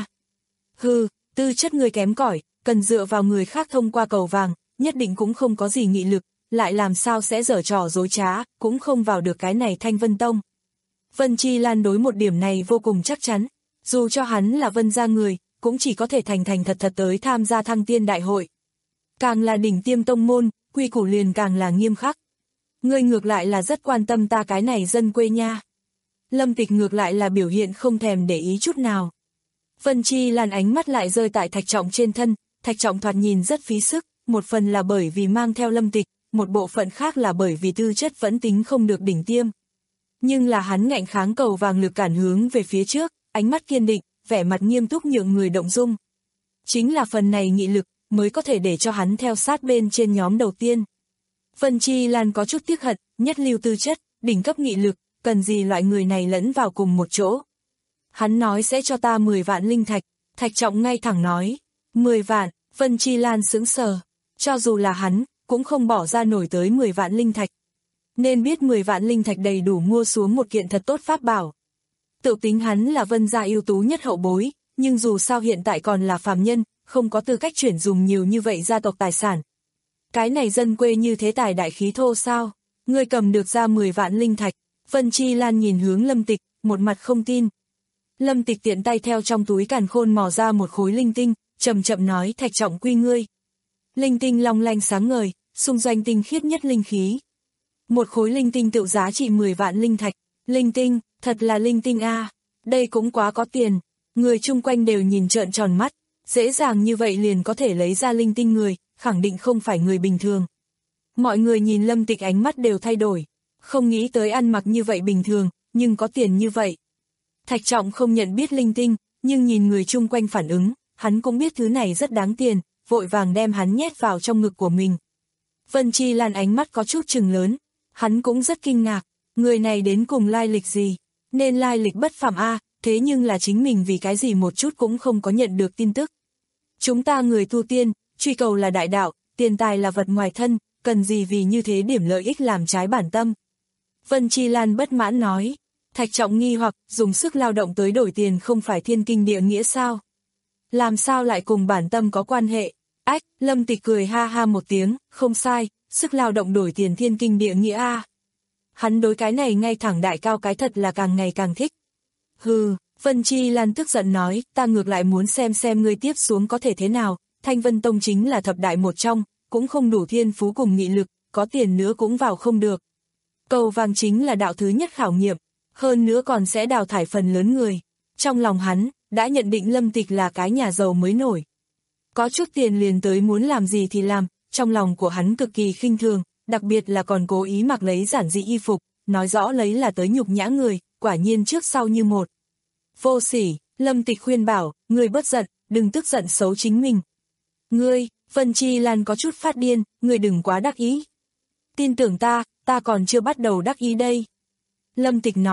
Hừ, tư chất người kém cỏi, cần dựa vào người khác thông qua cầu vàng, nhất định cũng không có gì nghị lực, lại làm sao sẽ giở trò dối trá, cũng không vào được cái này Thanh Vân Tông. Vân Chi Lan đối một điểm này vô cùng chắc chắn, dù cho hắn là Vân gia người, cũng chỉ có thể thành thành thật thật tới tham gia Thăng Tiên Đại hội. Càng là đỉnh tiêm tông môn, quy củ liền càng là nghiêm khắc. Ngươi ngược lại là rất quan tâm ta cái này dân quê nha. Lâm Tịch ngược lại là biểu hiện không thèm để ý chút nào. Vân Chi Lan ánh mắt lại rơi tại Thạch Trọng trên thân, Thạch Trọng thoạt nhìn rất phí sức, một phần là bởi vì mang theo Lâm Tịch, một bộ phận khác là bởi vì tư chất vẫn tính không được đỉnh tiêm. Nhưng là hắn ngạnh kháng cầu vàng lực cản hướng về phía trước, ánh mắt kiên định, vẻ mặt nghiêm túc nhượng người động dung. Chính là phần này nghị lực, mới có thể để cho hắn theo sát bên trên nhóm đầu tiên. Vân Chi Lan có chút tiếc hận, nhất lưu tư chất, đỉnh cấp nghị lực, cần gì loại người này lẫn vào cùng một chỗ. Hắn nói sẽ cho ta mười vạn linh thạch, Thạch Trọng ngay thẳng nói, mười vạn, Vân Chi Lan sững sờ, cho dù là hắn, cũng không bỏ ra nổi tới mười vạn linh thạch. Nên biết mười vạn linh thạch đầy đủ mua xuống một kiện thật tốt pháp bảo. Tự tính hắn là Vân gia ưu tú nhất hậu bối, nhưng dù sao hiện tại còn là phàm nhân, không có tư cách chuyển dùng nhiều như vậy gia tộc tài sản. Cái này dân quê như thế tài đại khí thô sao? Ngươi cầm được ra mười vạn linh thạch. Vân Chi Lan nhìn hướng Lâm Tịch, một mặt không tin. Lâm Tịch tiện tay theo trong túi càn khôn mò ra một khối linh tinh, chậm chậm nói Thạch Trọng quy ngươi. Linh tinh long lanh sáng ngời, xung doanh tinh khiết nhất linh khí. Một khối linh tinh tự giá trị mười vạn linh thạch. Linh tinh, thật là linh tinh a, à. Đây cũng quá có tiền. Người chung quanh đều nhìn trợn tròn mắt, dễ dàng như vậy liền có thể lấy ra linh tinh người, khẳng định không phải người bình thường. Mọi người nhìn Lâm Tịch ánh mắt đều thay đổi, không nghĩ tới ăn mặc như vậy bình thường, nhưng có tiền như vậy. Thạch Trọng không nhận biết linh tinh, nhưng nhìn người chung quanh phản ứng, hắn cũng biết thứ này rất đáng tiền, vội vàng đem hắn nhét vào trong ngực của mình. Vân Chi Lan ánh mắt có chút trừng lớn, hắn cũng rất kinh ngạc, người này đến cùng lai lịch gì, nên lai lịch bất phàm a, thế nhưng là chính mình vì cái gì một chút cũng không có nhận được tin tức. Chúng ta người tu tiên, truy cầu là đại đạo, tiền tài là vật ngoài thân, cần gì vì như thế điểm lợi ích làm trái bản tâm. Vân Chi Lan bất mãn nói, Thạch Trọng nghi hoặc, dùng sức lao động tới đổi tiền không phải thiên kinh địa nghĩa sao? Làm sao lại cùng bản tâm có quan hệ? Ách, Lâm Tịch cười ha ha một tiếng, không sai, sức lao động đổi tiền thiên kinh địa nghĩa a. Hắn đối cái này ngay thẳng đại cao cái thật là càng ngày càng thích. Hừ, Vân Chi Lan tức giận nói, ta ngược lại muốn xem xem ngươi tiếp xuống có thể thế nào, Thanh Vân Tông chính là thập đại một trong, cũng không đủ thiên phú cùng nghị lực, có tiền nữa cũng vào không được. Cầu vàng chính là đạo thứ nhất khảo nghiệm, hơn nữa còn sẽ đào thải phần lớn người. Trong lòng hắn, đã nhận định Lâm Tịch là cái nhà giàu mới nổi. Có chút tiền liền tới muốn làm gì thì làm, trong lòng của hắn cực kỳ khinh thường, đặc biệt là còn cố ý mặc lấy giản dị y phục, nói rõ lấy là tới nhục nhã người, quả nhiên trước sau như một. Vô sỉ, Lâm Tịch khuyên bảo, ngươi bớt giận, đừng tức giận xấu chính mình. Ngươi, Vân Chi Lan có chút phát điên, ngươi đừng quá đắc ý. Tin tưởng ta, ta còn chưa bắt đầu đắc ý đây. Lâm Tịch nói,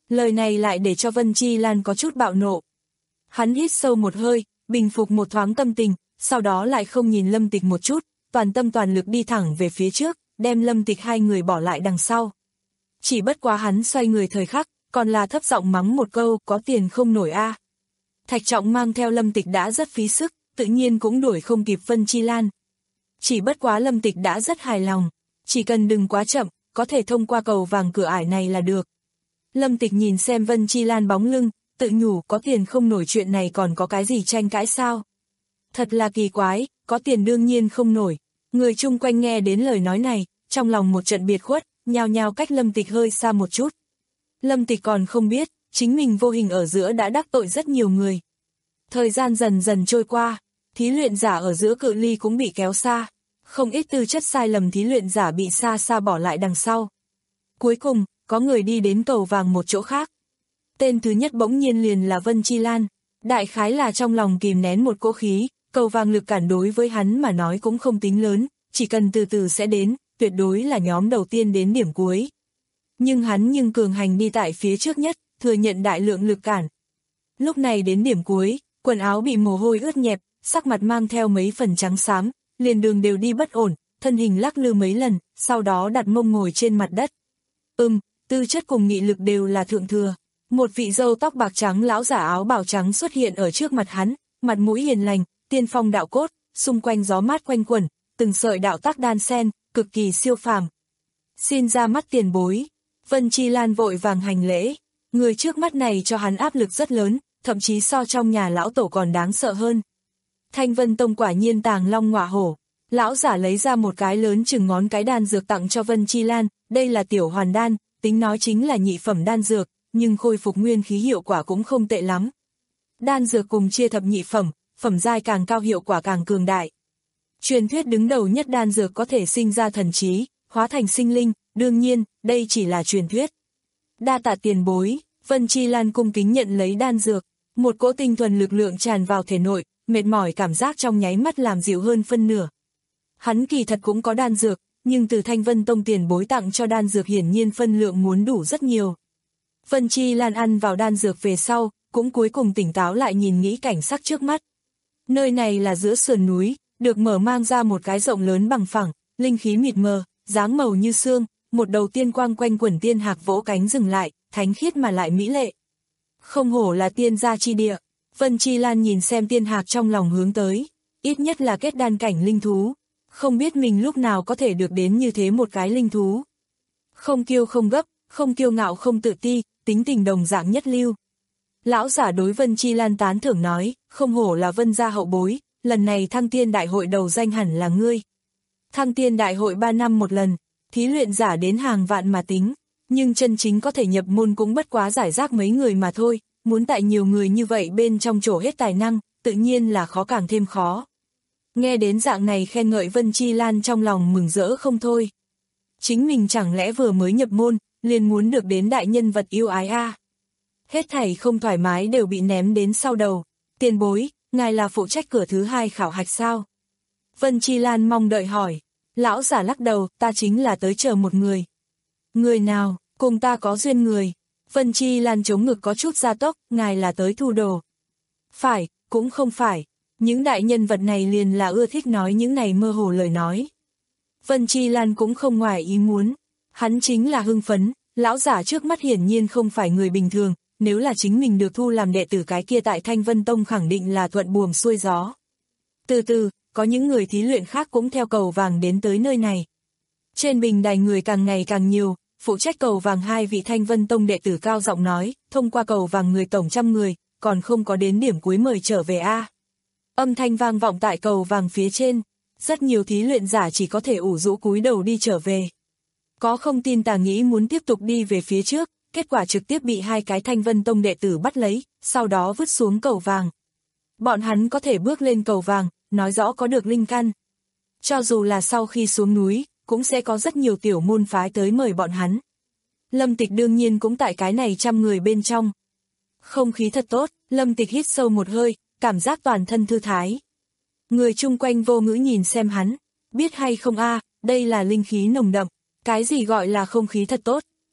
Lời này lại để cho Vân Chi Lan có chút bạo nộ. Hắn hít sâu một hơi, bình phục một thoáng tâm tình, sau đó lại không nhìn Lâm Tịch một chút, toàn tâm toàn lực đi thẳng về phía trước, đem Lâm Tịch hai người bỏ lại đằng sau. Chỉ bất quá hắn xoay người thời khắc, còn là thấp giọng mắng một câu, có tiền không nổi a. À. Thạch Trọng mang theo Lâm Tịch đã rất phí sức, tự nhiên cũng đuổi không kịp Vân Chi Lan. Chỉ bất quá Lâm Tịch đã rất hài lòng, chỉ cần đừng quá chậm, có thể thông qua cầu vàng cửa ải này là được. Lâm Tịch nhìn xem Vân Chi Lan bóng lưng, tự nhủ có tiền không nổi chuyện này còn có cái gì tranh cãi sao. Thật là kỳ quái, có tiền đương nhiên không nổi. Người chung quanh nghe đến lời nói này, trong lòng một trận biệt khuất, nhao nhao cách Lâm Tịch hơi xa một chút. Lâm Tịch còn không biết, chính mình vô hình ở giữa đã đắc tội rất nhiều người. Thời gian dần dần trôi qua, thí luyện giả ở giữa cự ly cũng bị kéo xa. Không ít tư chất sai lầm thí luyện giả bị xa xa bỏ lại đằng sau. Cuối cùng, có người đi đến cầu vàng một chỗ khác. Tên thứ nhất bỗng nhiên liền là Vân Chi Lan. Đại khái là trong lòng kìm nén một cỗ khí, cầu vàng lực cản đối với hắn mà nói cũng không tính lớn, chỉ cần từ từ sẽ đến, tuyệt đối là nhóm đầu tiên đến điểm cuối. Nhưng hắn nhưng cường hành đi tại phía trước nhất, thừa nhận đại lượng lực cản. Lúc này đến điểm cuối, quần áo bị mồ hôi ướt nhẹp, sắc mặt mang theo mấy phần trắng xám, liền đường đều đi bất ổn, thân hình lắc lư mấy lần, sau đó đặt mông ngồi trên mặt đất. Ừm, tư chất cùng nghị lực đều là thượng thừa. Một vị râu tóc bạc trắng lão giả áo bào trắng xuất hiện ở trước mặt hắn, mặt mũi hiền lành, tiên phong đạo cốt, xung quanh gió mát quanh quẩn, từng sợi đạo tác đan sen, cực kỳ siêu phàm. Xin ra mắt tiền bối. Vân Chi Lan vội vàng hành lễ. Người trước mắt này cho hắn áp lực rất lớn, thậm chí so trong nhà lão tổ còn đáng sợ hơn. Thanh Vân Tông quả nhiên tàng long ngọa hổ. Lão giả lấy ra một cái lớn chừng ngón cái đan dược tặng cho Vân Chi Lan, đây là tiểu hoàn đan, tính nói chính là nhị phẩm đan dược, nhưng khôi phục nguyên khí hiệu quả cũng không tệ lắm. Đan dược cùng chia thập nhị phẩm, phẩm giai càng cao hiệu quả càng cường đại. Truyền thuyết đứng đầu nhất đan dược có thể sinh ra thần trí, hóa thành sinh linh, đương nhiên, đây chỉ là truyền thuyết. Đa tạ tiền bối, Vân Chi Lan cung kính nhận lấy đan dược, một cỗ tinh thuần lực lượng tràn vào thể nội, mệt mỏi cảm giác trong nháy mắt làm dịu hơn phân nửa. Hắn kỳ thật cũng có đan dược, nhưng từ Thanh Vân Tông tiền bối tặng cho đan dược hiển nhiên phân lượng muốn đủ rất nhiều. Vân Chi Lan ăn vào đan dược về sau, cũng cuối cùng tỉnh táo lại nhìn nghĩ cảnh sắc trước mắt. Nơi này là giữa sườn núi, được mở mang ra một cái rộng lớn bằng phẳng, linh khí mịt mờ, dáng màu như sương, một đầu tiên quang quanh quẩn tiên hạc vỗ cánh dừng lại, thánh khiết mà lại mỹ lệ. Không hổ là tiên gia chi địa, Vân Chi Lan nhìn xem tiên hạc trong lòng hướng tới, ít nhất là kết đan cảnh linh thú, không biết mình lúc nào có thể được đến như thế một cái linh thú. Không kiêu không gấp, không kiêu ngạo không tự ti, tính tình đồng dạng nhất lưu. Lão giả đối Vân Chi Lan tán thưởng nói, không hổ là Vân gia hậu bối, lần này thăng tiên đại hội đầu danh hẳn là ngươi. Thăng tiên đại hội ba năm một lần, thí luyện giả đến hàng vạn mà tính, nhưng chân chính có thể nhập môn cũng bất quá giải rác mấy người mà thôi, muốn tại nhiều người như vậy bên trong trổ hết tài năng, tự nhiên là khó càng thêm khó. Nghe đến dạng này khen ngợi Vân Chi Lan trong lòng mừng rỡ không thôi. Chính mình chẳng lẽ vừa mới nhập môn, liền muốn được đến đại nhân vật yêu ái a? À? Hết thảy không thoải mái đều bị ném đến sau đầu. Tiền bối, ngài là phụ trách cửa thứ hai khảo hạch sao? Vân Chi Lan mong đợi hỏi. Lão giả lắc đầu, ta chính là tới chờ một người. Người nào, cùng ta có duyên người. Vân Chi Lan chống ngực có chút gia tốc, ngài là tới thu đồ. Phải, cũng không phải. Những đại nhân vật này liền là ưa thích nói những này mơ hồ lời nói. Vân Chi Lan cũng không ngoài ý muốn. Hắn chính là hưng phấn, lão giả trước mắt hiển nhiên không phải người bình thường, nếu là chính mình được thu làm đệ tử cái kia tại Thanh Vân Tông khẳng định là thuận buồm xuôi gió. Từ từ, có những người thí luyện khác cũng theo cầu vàng đến tới nơi này. Trên bình đài người càng ngày càng nhiều, phụ trách cầu vàng hai vị Thanh Vân Tông đệ tử cao giọng nói, thông qua cầu vàng người tổng trăm người, còn không có đến điểm cuối mời trở về a. Âm thanh vang vọng tại cầu vàng phía trên, rất nhiều thí luyện giả chỉ có thể ủ rũ cúi đầu đi trở về. Có không tin tà nghĩ muốn tiếp tục đi về phía trước, kết quả trực tiếp bị hai cái Thanh Vân Tông đệ tử bắt lấy, sau đó vứt xuống cầu vàng. Bọn hắn có thể bước lên cầu vàng, nói rõ có được linh căn. Cho dù là sau khi xuống núi, cũng sẽ có rất nhiều tiểu môn phái tới mời bọn hắn. Lâm Tịch đương nhiên cũng tại cái này trăm người bên trong. Không khí thật tốt, Lâm Tịch hít sâu một hơi, cảm giác toàn thân thư thái. Người chung quanh vô ngữ nhìn xem hắn, biết hay không a, đây là linh khí nồng đậm, cái gì gọi là không khí thật tốt,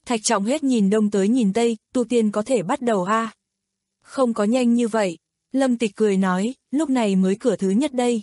Thạch Trọng hết nhìn đông tới nhìn tây, tu tiên có thể bắt đầu a? Không có nhanh như vậy. Lâm Tịch cười nói, lúc này mới cửa thứ nhất đây.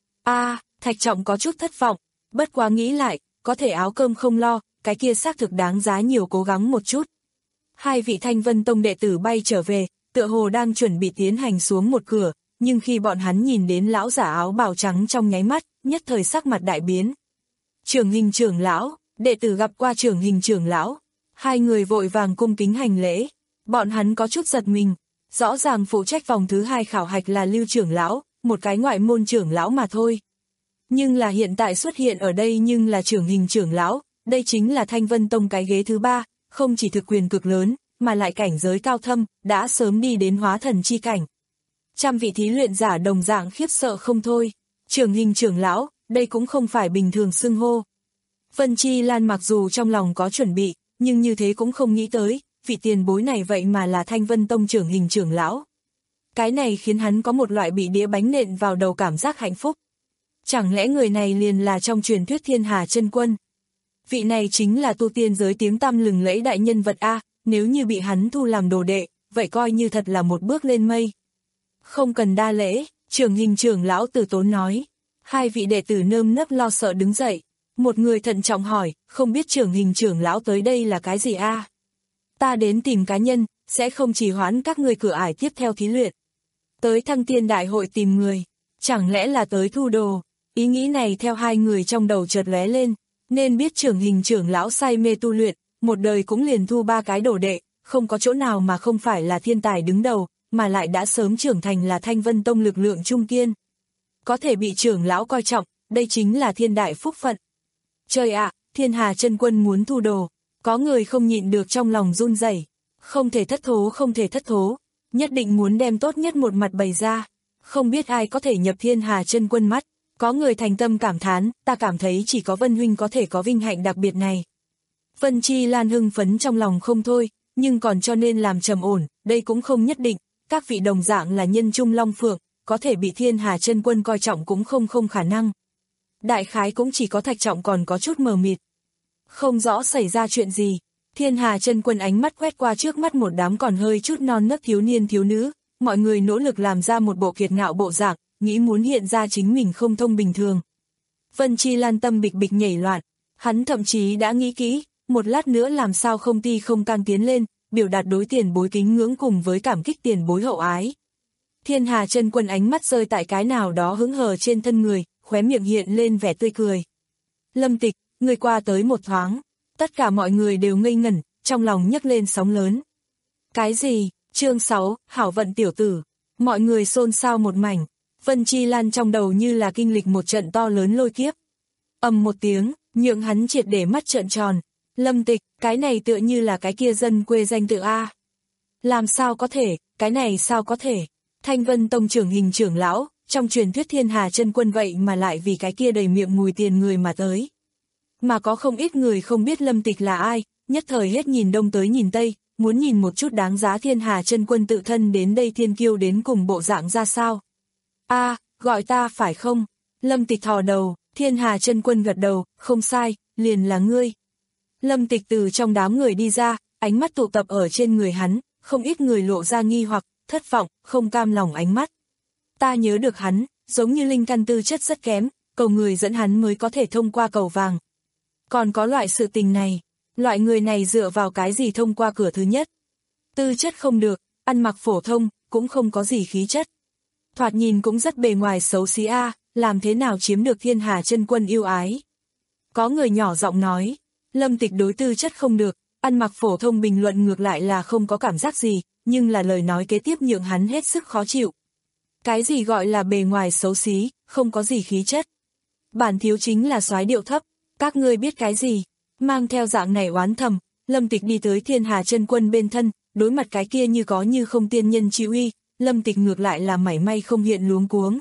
A, Thạch Trọng có chút thất vọng, bất quá nghĩ lại, có thể áo cơm không lo, cái kia xác thực đáng giá nhiều cố gắng một chút. Hai vị Thanh Vân Tông đệ tử bay trở về, tựa hồ đang chuẩn bị tiến hành xuống một cửa, nhưng khi bọn hắn nhìn đến lão giả áo bào trắng trong nháy mắt, nhất thời sắc mặt đại biến. Trưởng Hình trưởng lão, đệ tử gặp qua Trưởng Hình trưởng lão, hai người vội vàng cung kính hành lễ, bọn hắn có chút giật mình, rõ ràng phụ trách vòng thứ hai khảo hạch là Lưu trưởng lão, một cái ngoại môn trưởng lão mà thôi. Nhưng là hiện tại xuất hiện ở đây nhưng là Trưởng Hình trưởng lão, đây chính là Thanh Vân Tông cái ghế thứ ba, không chỉ thực quyền cực lớn, mà lại cảnh giới cao thâm, đã sớm đi đến hóa thần chi cảnh. Trăm vị thí luyện giả đồng dạng khiếp sợ không thôi. Trưởng Hình trưởng lão, đây cũng không phải bình thường xưng hô. Vân Chi Lan mặc dù trong lòng có chuẩn bị, nhưng như thế cũng không nghĩ tới, vị tiền bối này vậy mà là Thanh Vân Tông Trưởng Hình trưởng lão. Cái này khiến hắn có một loại bị đĩa bánh nện vào đầu cảm giác hạnh phúc. Chẳng lẽ người này liền là trong truyền thuyết Thiên Hà Chân Quân? Vị này chính là tu tiên giới tiếng tăm lừng lẫy đại nhân vật a, nếu như bị hắn thu làm đồ đệ, vậy coi như thật là một bước lên mây. Không cần đa lễ, Trưởng Hình trưởng lão từ tốn nói. Hai vị đệ tử nơm nớp lo sợ đứng dậy. Một người thận trọng hỏi, không biết Trưởng Hình trưởng lão tới đây là cái gì a? Ta đến tìm cá nhân, sẽ không chỉ hoãn các người cửa ải tiếp theo thí luyện. Tới Thăng Tiên Đại hội tìm người, chẳng lẽ là tới thu đồ? Ý nghĩ này theo hai người trong đầu chợt lóe lên, nên biết Trưởng Hình trưởng lão say mê tu luyện, một đời cũng liền thu ba cái đồ đệ, không có chỗ nào mà không phải là thiên tài đứng đầu, mà lại đã sớm trưởng thành là Thanh Vân Tông lực lượng trung kiên. Có thể bị trưởng lão coi trọng, đây chính là thiên đại phúc phận. Trời ạ, Thiên Hà Chân Quân muốn thu đồ, có người không nhịn được trong lòng run rẩy, không thể thất thố không thể thất thố, nhất định muốn đem tốt nhất một mặt bày ra, không biết ai có thể nhập Thiên Hà Chân Quân mắt. Có người thành tâm cảm thán, ta cảm thấy chỉ có Vân huynh có thể có vinh hạnh đặc biệt này. Vân Chi Lan hưng phấn trong lòng không thôi, nhưng còn cho nên làm trầm ổn, đây cũng không nhất định, các vị đồng dạng là nhân trung long phượng, có thể bị Thiên Hà Chân Quân coi trọng cũng không không khả năng. Đại khái cũng chỉ có Thạch Trọng còn có chút mờ mịt. Không rõ xảy ra chuyện gì, Thiên Hà Chân Quân ánh mắt quét qua trước mắt một đám còn hơi chút non nớt thiếu niên thiếu nữ, mọi người nỗ lực làm ra một bộ kiệt ngạo bộ dạng, nghĩ muốn hiện ra chính mình không thông bình thường. Vân Chi Lan tâm bịch bịch nhảy loạn, hắn thậm chí đã nghĩ kỹ, một lát nữa làm sao không ti không căng tiến lên, biểu đạt đối tiền bối kính ngưỡng cùng với cảm kích tiền bối hậu ái. Thiên Hà Chân Quân ánh mắt rơi tại cái nào đó hững hờ trên thân người, khóe miệng hiện lên vẻ tươi cười. Lâm Tịch, người qua tới một thoáng, tất cả mọi người đều ngây ngẩn, trong lòng nhấc lên sóng lớn. Cái gì? Chương sáu, hảo vận tiểu tử. Mọi người xôn xao một mảnh. Vân Chi Lan trong đầu như là kinh lịch một trận to lớn lôi kiếp. Ầm một tiếng, nhượng hắn triệt để mắt trợn tròn. Lâm Tịch, cái này tựa như là cái kia dân quê danh tự A. Làm sao có thể, cái này sao có thể. Thanh Vân Tông Trưởng Hình trưởng lão, trong truyền thuyết Thiên Hà Chân Quân vậy mà lại vì cái kia đầy miệng mùi tiền người mà tới. Mà có không ít người không biết Lâm Tịch là ai, nhất thời hết nhìn đông tới nhìn tây, muốn nhìn một chút đáng giá Thiên Hà Chân Quân tự thân đến đây thiên kiêu đến cùng bộ dạng ra sao. A, à, gọi ta phải không? Lâm Tịch thò đầu, Thiên Hà Chân Quân gật đầu, không sai, liền là ngươi. Lâm Tịch từ trong đám người đi ra, ánh mắt tụ tập ở trên người hắn, không ít người lộ ra nghi hoặc, thất vọng, không cam lòng ánh mắt. Ta nhớ được hắn, giống như linh căn tư chất rất kém, cầu người dẫn hắn mới có thể thông qua cầu vàng. Còn có loại sự tình này, loại người này dựa vào cái gì thông qua cửa thứ nhất? Tư chất không được, ăn mặc phổ thông, cũng không có gì khí chất. Thoạt nhìn cũng rất bề ngoài xấu xí a, làm thế nào chiếm được Thiên Hà Chân Quân yêu ái? Có người nhỏ giọng nói, Lâm Tịch đối tư chất không được, ăn mặc phổ thông bình luận ngược lại là không có cảm giác gì, nhưng là lời nói kế tiếp nhượng hắn hết sức khó chịu. Cái gì gọi là bề ngoài xấu xí, không có gì khí chất? Bản thiếu chính là soái điệu thấp, các ngươi biết cái gì? Mang theo dạng này oán thầm, Lâm Tịch đi tới Thiên Hà Chân Quân bên thân, đối mặt cái kia như có như không tiên nhân chi uy, Lâm Tịch ngược lại là mảy may không hiện luống cuống.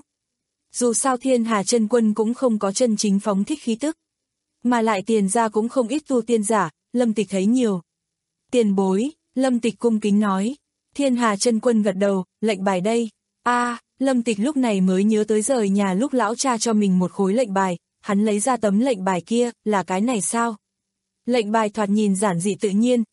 Dù sao Thiên Hà Chân Quân cũng không có chân chính phóng thích khí tức, mà lại tiền ra cũng không ít tu tiên giả, Lâm Tịch thấy nhiều. Tiền bối, Lâm Tịch cung kính nói. Thiên Hà Chân Quân gật đầu, lệnh bài đây. A, à, Lâm Tịch lúc này mới nhớ tới rời nhà lúc lão cha cho mình một khối lệnh bài, hắn lấy ra tấm lệnh bài kia, là cái này sao? Lệnh bài thoạt nhìn giản dị tự nhiên,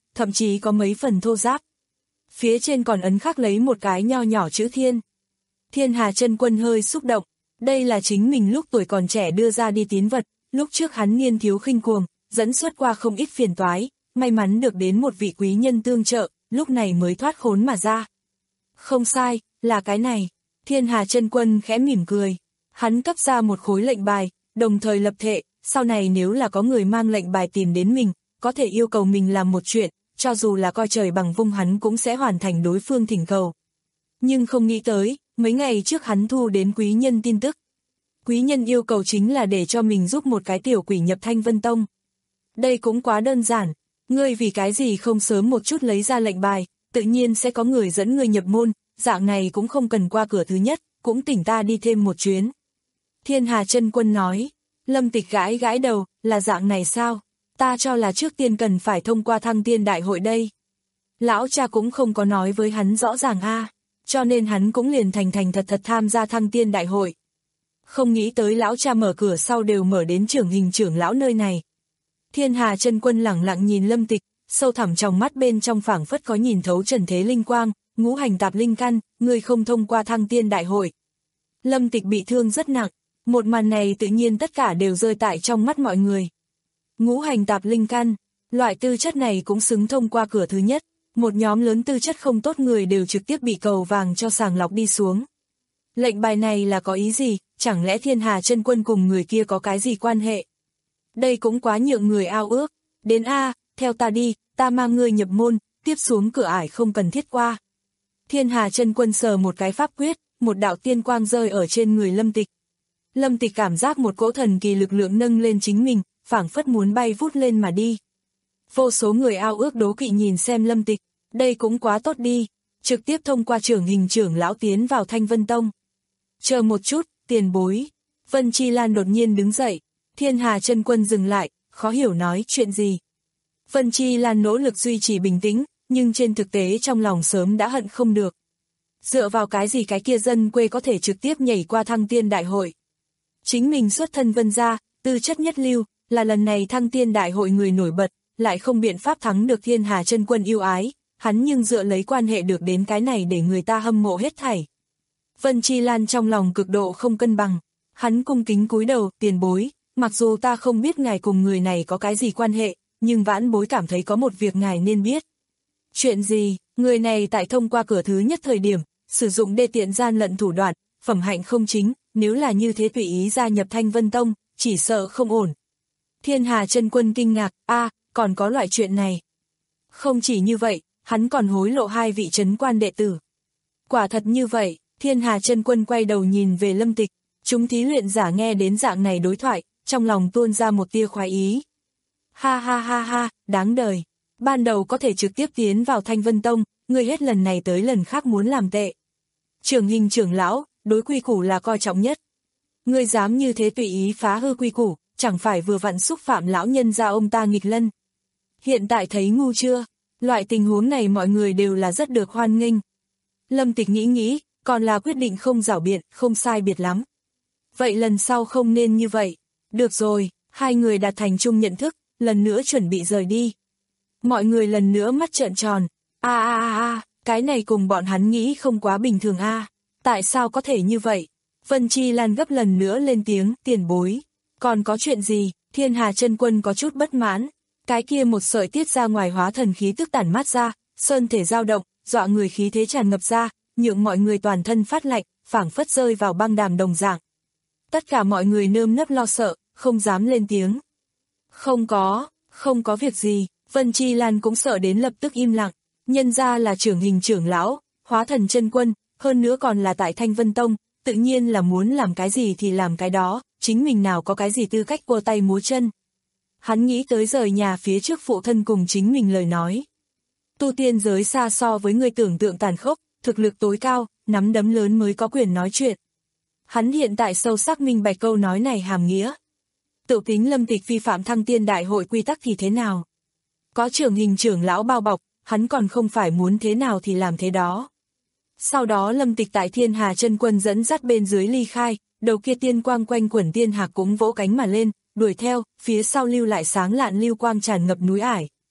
thậm chí có mấy phần thô ráp. Phía trên còn ấn khắc lấy một cái nho nhỏ chữ Thiên. Thiên Hà Chân Quân hơi xúc động, đây là chính mình lúc tuổi còn trẻ đưa ra đi tín vật, lúc trước hắn niên thiếu khinh cuồng, dẫn xuất qua không ít phiền toái, may mắn được đến một vị quý nhân tương trợ, lúc này mới thoát khốn mà ra. Không sai, là cái này. Thiên Hà Chân Quân khẽ mỉm cười, hắn cấp ra một khối lệnh bài, đồng thời lập thệ, sau này nếu là có người mang lệnh bài tìm đến mình, có thể yêu cầu mình làm một chuyện, cho dù là coi trời bằng vung hắn cũng sẽ hoàn thành đối phương thỉnh cầu. Nhưng không nghĩ tới, mấy ngày trước hắn thu đến quý nhân tin tức. Quý nhân yêu cầu chính là để cho mình giúp một cái tiểu quỷ nhập Thanh Vân Tông. Đây cũng quá đơn giản, ngươi vì cái gì không sớm một chút lấy ra lệnh bài, tự nhiên sẽ có người dẫn ngươi nhập môn, dạng này cũng không cần qua cửa thứ nhất, cũng tỉnh ta đi thêm một chuyến. Thiên Hà Chân Quân nói, Lâm Tịch gãi gãi đầu, là dạng này sao? Ta cho là trước tiên cần phải thông qua Thăng Tiên Đại hội đây. Lão cha cũng không có nói với hắn rõ ràng a, cho nên hắn cũng liền thành thành thật thật tham gia Thăng Tiên Đại hội. Không nghĩ tới lão cha mở cửa sau đều mở đến trưởng hình trưởng lão nơi này. Thiên Hà Chân Quân lẳng lặng nhìn Lâm Tịch, sâu thẳm trong mắt bên trong phảng phất có nhìn thấu trần thế linh quang, ngũ hành tạp linh căn, người không thông qua Thăng Tiên Đại hội. Lâm Tịch bị thương rất nặng, một màn này tự nhiên tất cả đều rơi tại trong mắt mọi người. Ngũ hành tạp linh căn, loại tư chất này cũng xứng thông qua cửa thứ nhất, một nhóm lớn tư chất không tốt người đều trực tiếp bị cầu vàng cho sàng lọc đi xuống. Lệnh bài này là có ý gì, chẳng lẽ Thiên Hà Chân Quân cùng người kia có cái gì quan hệ? Đây cũng quá nhượng người ao ước, đến a, theo ta đi, ta mang ngươi nhập môn, tiếp xuống cửa ải không cần thiết qua. Thiên Hà Chân Quân sờ một cái pháp quyết, một đạo tiên quang rơi ở trên người Lâm Tịch. Lâm Tịch cảm giác một cỗ thần kỳ lực lượng nâng lên chính mình, phảng phất muốn bay vút lên mà đi. Vô số người ao ước đố kỵ nhìn xem Lâm Tịch, đây cũng quá tốt đi, trực tiếp thông qua trưởng hình trưởng lão tiến vào Thanh Vân Tông. Chờ một chút, tiền bối. Vân Chi Lan đột nhiên đứng dậy, Thiên Hà Chân Quân dừng lại, khó hiểu nói chuyện gì. Vân Chi Lan nỗ lực duy trì bình tĩnh, nhưng trên thực tế trong lòng sớm đã hận không được. Dựa vào cái gì cái kia dân quê có thể trực tiếp nhảy qua Thăng Tiên Đại hội. Chính mình xuất thân Vân gia, tư chất nhất lưu, là lần này Thăng Tiên Đại hội người nổi bật, lại không biện pháp thắng được Thiên Hà Chân Quân yêu ái, hắn nhưng dựa lấy quan hệ được đến cái này để người ta hâm mộ hết thảy. Vân Chi Lan trong lòng cực độ không cân bằng, hắn cung kính cúi đầu, tiền bối, mặc dù ta không biết ngài cùng người này có cái gì quan hệ, nhưng vãn bối cảm thấy có một việc ngài nên biết. Chuyện gì? Người này tại thông qua cửa thứ nhất thời điểm, sử dụng đê tiện gian lận thủ đoạn, phẩm hạnh không chính, nếu là như thế tùy ý gia nhập Thanh Vân Tông, chỉ sợ không ổn. Thiên Hà Chân Quân kinh ngạc, a, còn có loại chuyện này. Không chỉ như vậy, hắn còn hối lộ hai vị trấn quan đệ tử. Quả thật như vậy, Thiên Hà Chân Quân quay đầu nhìn về Lâm Tịch, chúng thí luyện giả nghe đến dạng này đối thoại, trong lòng tuôn ra một tia khoái ý. Ha ha ha ha, đáng đời. Ban đầu có thể trực tiếp tiến vào Thanh Vân Tông, người hết lần này tới lần khác muốn làm tệ. Trưởng hình trưởng lão, đối quy củ là coi trọng nhất. Ngươi dám như thế tùy ý phá hư quy củ, chẳng phải vừa vặn xúc phạm lão nhân gia ông ta nghịch lân. Hiện tại thấy ngu chưa? Loại tình huống này mọi người đều là rất được hoan nghênh. Lâm Tịch nghĩ nghĩ, còn là quyết định không giảo biện, không sai biệt lắm. Vậy lần sau không nên như vậy. Được rồi, hai người đạt thành chung nhận thức, lần nữa chuẩn bị rời đi. Mọi người lần nữa mắt trợn tròn. A a a a, cái này cùng bọn hắn nghĩ không quá bình thường a. À. Tại sao có thể như vậy? Vân Chi Lan gấp lần nữa lên tiếng, tiền bối. Còn có chuyện gì? Thiên Hà Chân Quân có chút bất mãn. Cái kia một sợi tiết ra ngoài hóa thần khí tức tản mát ra, sơn thể dao động, dọa người khí thế tràn ngập ra, nhượng mọi người toàn thân phát lạnh, phảng phất rơi vào băng đàm đồng dạng. Tất cả mọi người nơm nớp lo sợ, không dám lên tiếng. Không có, không có việc gì, Vân Chi Lan cũng sợ đến lập tức im lặng, nhân ra là trưởng hình trưởng lão, hóa thần chân quân, hơn nữa còn là tại Thanh Vân Tông, tự nhiên là muốn làm cái gì thì làm cái đó, chính mình nào có cái gì tư cách cua tay múa chân. Hắn nghĩ tới rời nhà phía trước phụ thân cùng chính mình lời nói. Tu tiên giới xa so với người tưởng tượng tàn khốc, thực lực tối cao, nắm đấm lớn mới có quyền nói chuyện. Hắn hiện tại sâu sắc minh bạch câu nói này hàm nghĩa. Tự tính Lâm Tịch vi phạm Thăng Tiên Đại hội quy tắc thì thế nào? Có trưởng hình trưởng lão bao bọc, hắn còn không phải muốn thế nào thì làm thế đó. Sau đó Lâm Tịch tại Thiên Hà Chân Quân dẫn dắt bên dưới ly khai, đầu kia tiên quang quanh quẩn tiên hạc cũng vỗ cánh mà lên, đuổi theo, phía sau lưu lại sáng lạn lưu quang tràn ngập núi ải.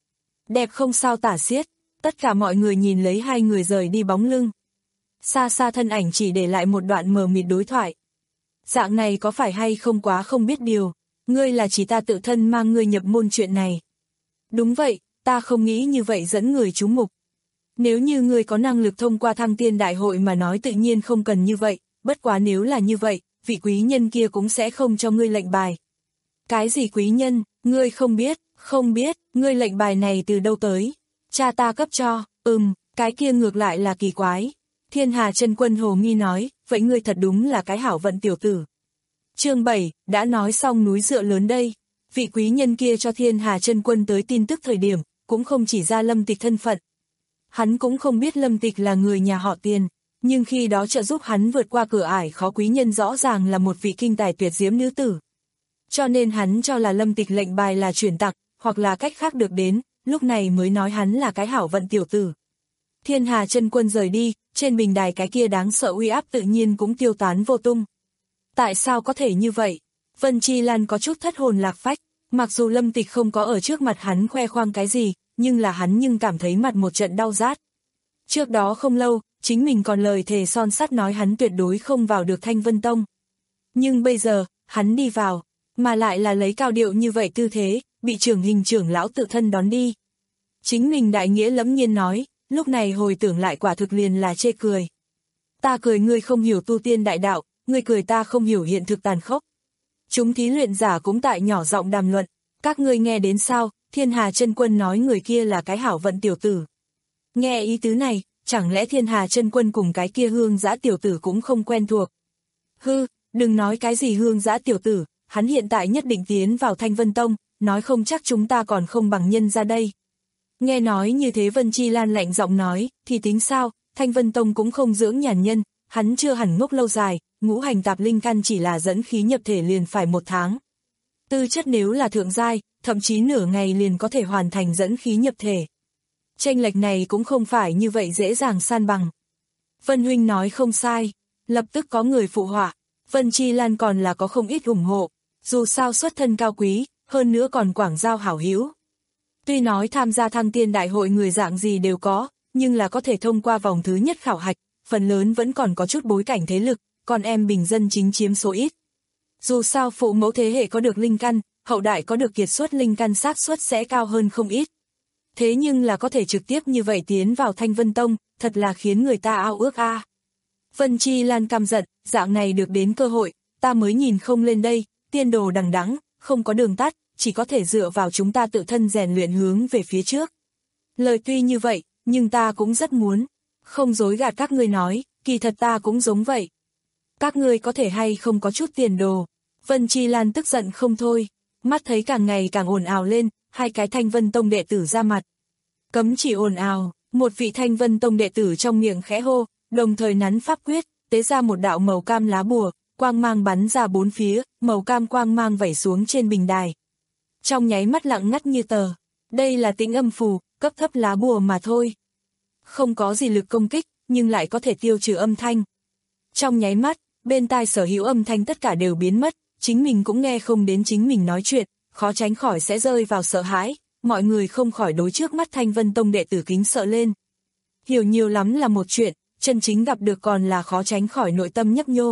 đẹp không sao tả xiết, tất cả mọi người nhìn lấy hai người rời đi bóng lưng. Xa xa thân ảnh chỉ để lại một đoạn mờ mịt đối thoại. Dạng này có phải hay không quá không biết điều, ngươi là chỉ ta tự thân mang ngươi nhập môn chuyện này. Đúng vậy, ta không nghĩ như vậy dẫn người chú mục. Nếu như ngươi có năng lực thông qua thăng tiên đại hội mà nói tự nhiên không cần như vậy, bất quá nếu là như vậy, vị quý nhân kia cũng sẽ không cho ngươi lệnh bài. Cái gì quý nhân, ngươi không biết, không biết, ngươi lệnh bài này từ đâu tới? Cha ta cấp cho, ừm, cái kia ngược lại là kỳ quái. Thiên Hà Chân Quân hồ nghi nói, vậy ngươi thật đúng là cái hảo vận tiểu tử. Chương bảy, đã nói xong núi dựa lớn đây. Vị quý nhân kia cho Thiên Hà Chân Quân tới tin tức thời điểm, cũng không chỉ ra Lâm Tịch thân phận. Hắn cũng không biết Lâm Tịch là người nhà họ Tiền, nhưng khi đó trợ giúp hắn vượt qua cửa ải khó quý nhân rõ ràng là một vị kinh tài tuyệt diễm nữ tử. Cho nên hắn cho là Lâm Tịch lệnh bài là chuyển tặng, hoặc là cách khác được đến, lúc này mới nói hắn là cái hảo vận tiểu tử. Thiên Hà Chân Quân rời đi, trên bình đài cái kia đáng sợ uy áp tự nhiên cũng tiêu tán vô tung. Tại sao có thể như vậy? Vân Chi Lan có chút thất hồn lạc phách, mặc dù Lâm Tịch không có ở trước mặt hắn khoe khoang cái gì, nhưng là hắn nhưng cảm thấy mặt một trận đau rát. Trước đó không lâu, chính mình còn lời thề son sắt nói hắn tuyệt đối không vào được Thanh Vân Tông. Nhưng bây giờ, hắn đi vào, mà lại là lấy cao điệu như vậy tư thế, bị trưởng hình trưởng lão tự thân đón đi. Chính mình đại nghĩa lẫm nhiên nói, lúc này hồi tưởng lại quả thực liền là chê cười. Ta cười ngươi không hiểu tu tiên đại đạo, ngươi cười ta không hiểu hiện thực tàn khốc. Chúng thí luyện giả cũng tại nhỏ giọng đàm luận, các ngươi nghe đến sao? Thiên Hà Chân Quân nói người kia là cái hảo vận tiểu tử. Nghe ý tứ này, chẳng lẽ Thiên Hà Chân Quân cùng cái kia hương dã tiểu tử cũng không quen thuộc? Hư, đừng nói cái gì hương dã tiểu tử, hắn hiện tại nhất định tiến vào Thanh Vân Tông, nói không chắc chúng ta còn không bằng nhân ra đây. Nghe nói như thế Vân Chi Lan lạnh giọng nói, thì tính sao, Thanh Vân Tông cũng không dưỡng nhàn nhân, hắn chưa hẳn ngốc lâu dài, ngũ hành tạp linh căn chỉ là dẫn khí nhập thể liền phải một tháng. Tư chất nếu là thượng giai, thậm chí nửa ngày liền có thể hoàn thành dẫn khí nhập thể. Chênh lệch này cũng không phải như vậy dễ dàng san bằng. Vân Huynh nói không sai, lập tức có người phụ họa, Vân Chi Lan còn là có không ít ủng hộ, dù sao xuất thân cao quý, hơn nữa còn quảng giao hảo hữu. Tuy nói tham gia thăng tiên đại hội người dạng gì đều có, nhưng là có thể thông qua vòng thứ nhất khảo hạch, phần lớn vẫn còn có chút bối cảnh thế lực, còn em bình dân chính chiếm số ít. Dù sao phụ mẫu thế hệ có được linh căn, hậu đại có được kiệt xuất linh căn xác suất sẽ cao hơn không ít. Thế nhưng là có thể trực tiếp như vậy tiến vào Thanh Vân Tông, thật là khiến người ta ao ước a. À. Vân Chi Lan căm giận, dạng này được đến cơ hội, ta mới nhìn không lên đây, tiên đồ đằng đẵng, không có đường tắt, chỉ có thể dựa vào chúng ta tự thân rèn luyện hướng về phía trước. Lời tuy như vậy, nhưng ta cũng rất muốn, không dối gạt các ngươi nói, kỳ thật ta cũng giống vậy. Các ngươi có thể hay không có chút tiền đồ. Vân Chi Lan tức giận không thôi, mắt thấy càng ngày càng ồn ào lên, hai cái Thanh Vân Tông đệ tử ra mặt. Cấm chỉ ồn ào, một vị Thanh Vân Tông đệ tử trong miệng khẽ hô, đồng thời nắn pháp quyết, tế ra một đạo màu cam lá bùa, quang mang bắn ra bốn phía, màu cam quang mang vẩy xuống trên bình đài. Trong nháy mắt lặng ngắt như tờ, đây là tĩnh âm phù, cấp thấp lá bùa mà thôi. Không có gì lực công kích, nhưng lại có thể tiêu trừ âm thanh. Trong nháy mắt, bên tai sở hữu âm thanh tất cả đều biến mất, chính mình cũng nghe không đến chính mình nói chuyện, khó tránh khỏi sẽ rơi vào sợ hãi, mọi người không khỏi đối trước mắt Thanh Vân Tông đệ tử kính sợ lên. Hiểu nhiều lắm là một chuyện, chân chính gặp được còn là khó tránh khỏi nội tâm nhấp nhô.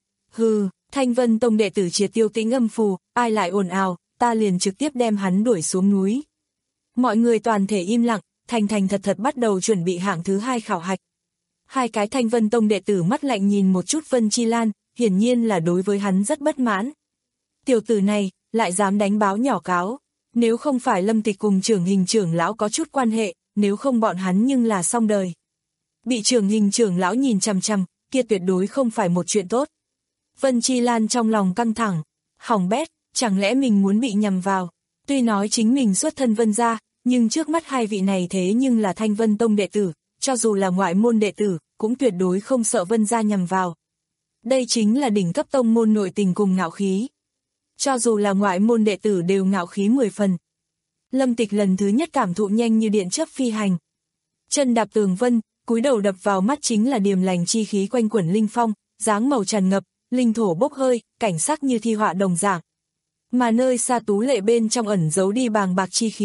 Hừ, Thanh Vân Tông đệ tử triệt tiêu tĩnh âm phù, ai lại ồn ào, ta liền trực tiếp đem hắn đuổi xuống núi. Mọi người toàn thể im lặng, thành thành thật thật bắt đầu chuẩn bị hạng thứ hai khảo hạch. Hai cái Thanh Vân Tông đệ tử mắt lạnh nhìn một chút Vân Chi Lan, hiển nhiên là đối với hắn rất bất mãn. Tiểu tử này, lại dám đánh báo nhỏ cáo, nếu không phải Lâm Tịch cùng trưởng hình trưởng lão có chút quan hệ, nếu không bọn hắn nhưng là xong đời. Bị trưởng hình trưởng lão nhìn chằm chằm, kia tuyệt đối không phải một chuyện tốt. Vân Chi Lan trong lòng căng thẳng, hỏng bét, chẳng lẽ mình muốn bị nhầm vào. Tuy nói chính mình xuất thân Vân gia, nhưng trước mắt hai vị này thế nhưng là Thanh Vân Tông đệ tử, cho dù là ngoại môn đệ tử, cũng tuyệt đối không sợ Vân gia nhầm vào. Đây chính là đỉnh cấp tông môn nội tình cùng ngạo khí. Cho dù là ngoại môn đệ tử đều ngạo khí mười phần. Lâm Tịch lần thứ nhất cảm thụ nhanh như điện chớp phi hành. Chân đạp tường vân, cúi đầu đập vào mắt chính là điềm lành chi khí quanh quẩn linh phong, dáng màu tràn ngập, linh thổ bốc hơi, cảnh sắc như thi họa đồng dạng. Mà nơi xa tú lệ bên trong ẩn giấu đi bàng bạc chi khí,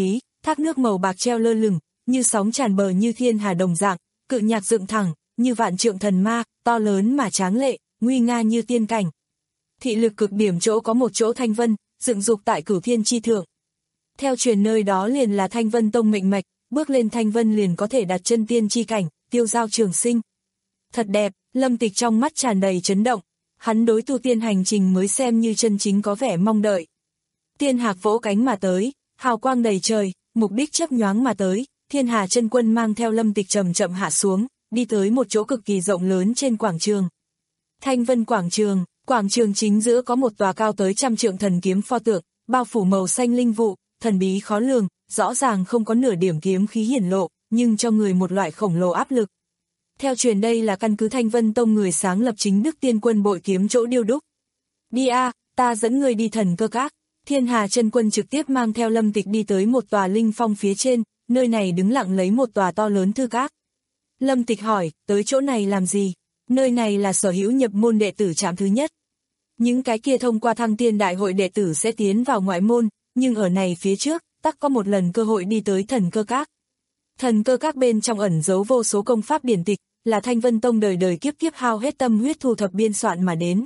thác nước màu bạc treo lơ lửng, như sóng tràn bờ như thiên hà đồng dạng, cự nhạc dựng thẳng, như vạn trượng thần ma, to lớn mà tráng lệ, nguy nga như tiên cảnh. Thị lực cực điểm chỗ có một chỗ thanh vân, dựng dục tại cửu thiên chi thượng. Theo truyền nơi đó liền là Thanh Vân Tông mệnh mạch, bước lên thanh vân liền có thể đặt chân tiên chi cảnh, tiêu giao trường sinh. Thật đẹp, Lâm Tịch trong mắt tràn đầy chấn động, hắn đối tu tiên hành trình mới xem như chân chính có vẻ mong đợi. Tiên hạc vỗ cánh mà tới, hào quang đầy trời, mục đích chớp nhoáng mà tới, Thiên Hà Chân Quân mang theo Lâm Tịch chậm chậm hạ xuống, đi tới một chỗ cực kỳ rộng lớn trên quảng trường. Thanh Vân quảng trường, quảng trường chính giữa có một tòa cao tới trăm trượng thần kiếm pho tượng, bao phủ màu xanh linh vụ, thần bí khó lường, rõ ràng không có nửa điểm kiếm khí hiển lộ, nhưng cho người một loại khổng lồ áp lực. Theo truyền đây là căn cứ Thanh Vân Tông người sáng lập chính Đức Tiên Quân bội kiếm chỗ điêu đúc. Đi a, ta dẫn người đi Thần Cơ Các. Thiên Hà Chân Quân trực tiếp mang theo Lâm Tịch đi tới một tòa linh phong phía trên, nơi này đứng lặng lấy một tòa to lớn thư các. Lâm Tịch hỏi, tới chỗ này làm gì? Nơi này là sở hữu nhập môn đệ tử trạm thứ nhất. Những cái kia thông qua thăng tiên đại hội đệ tử sẽ tiến vào ngoại môn, nhưng ở này phía trước, tắc có một lần cơ hội đi tới Thần Cơ Các. Thần Cơ Các bên trong ẩn giấu vô số công pháp điển tịch, là Thanh Vân Tông đời đời kiếp kiếp hao hết tâm huyết thu thập biên soạn mà đến.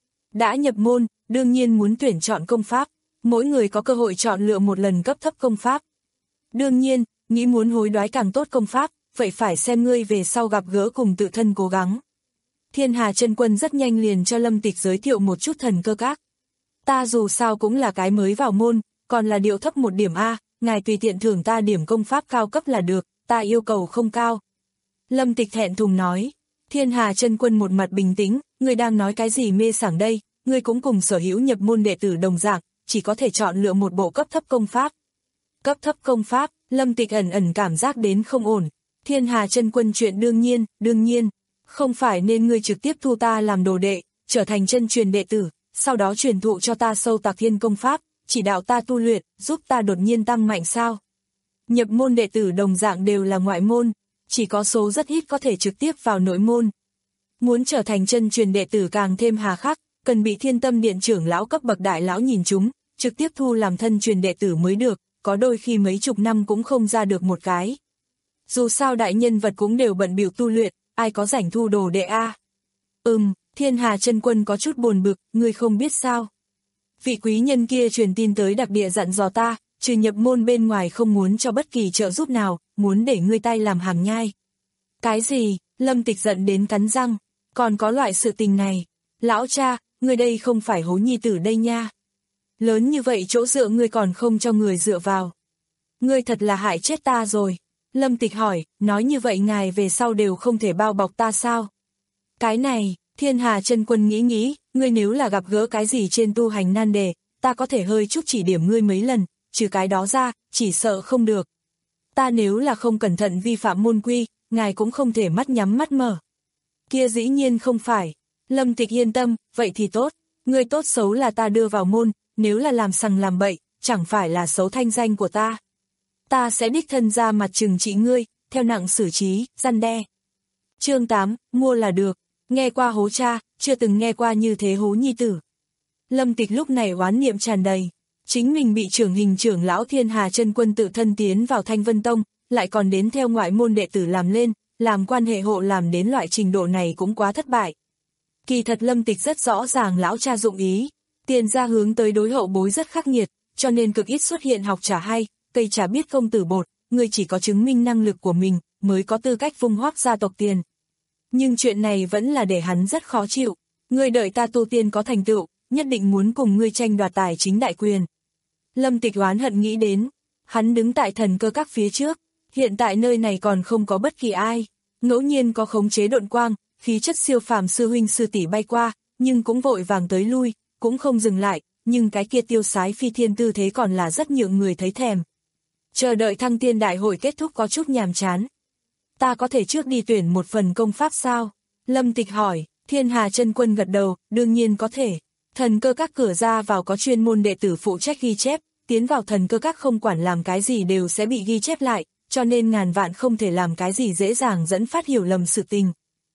Đã nhập môn, đương nhiên muốn tuyển chọn công pháp, mỗi người có cơ hội chọn lựa một lần cấp thấp công pháp. Đương nhiên, nghĩ muốn hối đoái càng tốt công pháp, vậy phải xem ngươi về sau gặp gỡ cùng tự thân cố gắng. Thiên Hà Chân Quân rất nhanh liền cho Lâm Tịch giới thiệu một chút Thần Cơ Các. Ta dù sao cũng là cái mới vào môn, còn là điệu thấp một điểm A, ngài tùy tiện thưởng ta điểm công pháp cao cấp là được, ta yêu cầu không cao. Lâm Tịch thẹn thùng nói. Thiên Hà Chân Quân một mặt bình tĩnh, ngươi đang nói cái gì mê sảng đây, ngươi cũng cùng sở hữu nhập môn đệ tử đồng dạng, chỉ có thể chọn lựa một bộ cấp thấp công pháp. Cấp thấp công pháp, Lâm Tịch ẩn ẩn cảm giác đến không ổn. Thiên Hà Chân Quân chuyện đương nhiên, đương nhiên, không phải nên ngươi trực tiếp thu ta làm đồ đệ, trở thành chân truyền đệ tử, sau đó truyền thụ cho ta sâu tạc thiên công pháp, chỉ đạo ta tu luyện, giúp ta đột nhiên tăng mạnh sao? Nhập môn đệ tử đồng dạng đều là ngoại môn, chỉ có số rất ít có thể trực tiếp vào nội môn. Muốn trở thành chân truyền đệ tử càng thêm hà khắc, cần bị Thiên Tâm Điện trưởng lão cấp bậc đại lão nhìn chúng, trực tiếp thu làm thân truyền đệ tử mới được, có đôi khi mấy chục năm cũng không ra được một cái. Dù sao đại nhân vật cũng đều bận bịu tu luyện, ai có rảnh thu đồ đệ a? Ừm, Thiên Hà Chân Quân có chút buồn bực, ngươi không biết sao? Vị quý nhân kia truyền tin tới đặc địa dặn dò ta, trừ nhập môn bên ngoài không muốn cho bất kỳ trợ giúp nào, muốn để ngươi tay làm hàm nhai. Cái gì? Lâm Tịch giận đến cắn răng, còn có loại sự tình này. Lão cha, ngươi đây không phải hố nhi tử đây nha. Lớn như vậy chỗ dựa ngươi còn không cho người dựa vào. Ngươi thật là hại chết ta rồi. Lâm Tịch hỏi, nói như vậy ngài về sau đều không thể bao bọc ta sao? Cái này, Thiên Hà Chân Quân nghĩ nghĩ, ngươi nếu là gặp gỡ cái gì trên tu hành nan đề, ta có thể hơi chút chỉ điểm ngươi mấy lần, trừ cái đó ra, chỉ sợ không được. Ta nếu là không cẩn thận vi phạm môn quy, ngài cũng không thể mắt nhắm mắt mở. Kia dĩ nhiên không phải. Lâm Tịch yên tâm, vậy thì tốt, ngươi tốt xấu là ta đưa vào môn, nếu là làm sằng làm bậy, chẳng phải là xấu thanh danh của ta. Ta sẽ đích thân ra mặt trừng trị ngươi, theo nặng xử trí, răn đe. Chương tám, mua là được, nghe qua hố cha, chưa từng nghe qua như thế hố nhi tử. Lâm Tịch lúc này oán niệm tràn đầy, chính mình bị trưởng hình trưởng lão Thiên Hà Chân Quân tự thân tiến vào Thanh Vân Tông, lại còn đến theo ngoại môn đệ tử làm lên, làm quan hệ hộ làm đến loại trình độ này cũng quá thất bại. Kỳ thật Lâm Tịch rất rõ ràng lão cha dụng ý, tiền ra hướng tới đối hậu bối rất khắc nghiệt, cho nên cực ít xuất hiện học trà hay, cây trà biết công tử bột, người chỉ có chứng minh năng lực của mình, mới có tư cách vung hoác gia tộc tiền. Nhưng chuyện này vẫn là để hắn rất khó chịu, người đợi ta tu tiên có thành tựu, nhất định muốn cùng ngươi tranh đoạt tài chính đại quyền. Lâm Tịch oán hận nghĩ đến, hắn đứng tại Thần Cơ Các phía trước, hiện tại nơi này còn không có bất kỳ ai, ngẫu nhiên có khống chế độn quang, khí chất siêu phàm sư huynh sư tỷ bay qua, nhưng cũng vội vàng tới lui, cũng không dừng lại, nhưng cái kia tiêu sái phi thiên tư thế còn là rất nhượng người thấy thèm. Chờ đợi thăng tiên đại hội kết thúc có chút nhàm chán. Ta có thể trước đi tuyển một phần công pháp sao? Lâm Tịch hỏi. Thiên Hà Chân Quân gật đầu, đương nhiên có thể. Thần Cơ Các cửa ra vào có chuyên môn đệ tử phụ trách ghi chép, tiến vào Thần Cơ Các không quản làm cái gì đều sẽ bị ghi chép lại, cho nên ngàn vạn không thể làm cái gì dễ dàng dẫn phát hiểu lầm sự tình.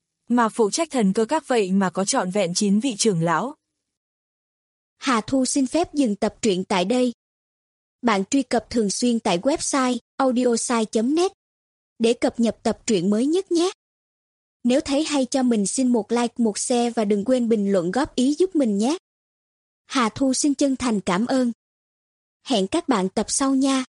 Mà phụ trách Thần Cơ Các vậy mà có trọn vẹn chín vị trưởng lão. Hà Thu xin phép dừng tập truyện tại đây. Bạn truy cập thường xuyên tại website audiosai chấm net để cập nhật tập truyện mới nhất nhé. Nếu thấy hay cho mình xin một like, một share và đừng quên bình luận góp ý giúp mình nhé. Hà Thu xin chân thành cảm ơn. Hẹn các bạn tập sau nha.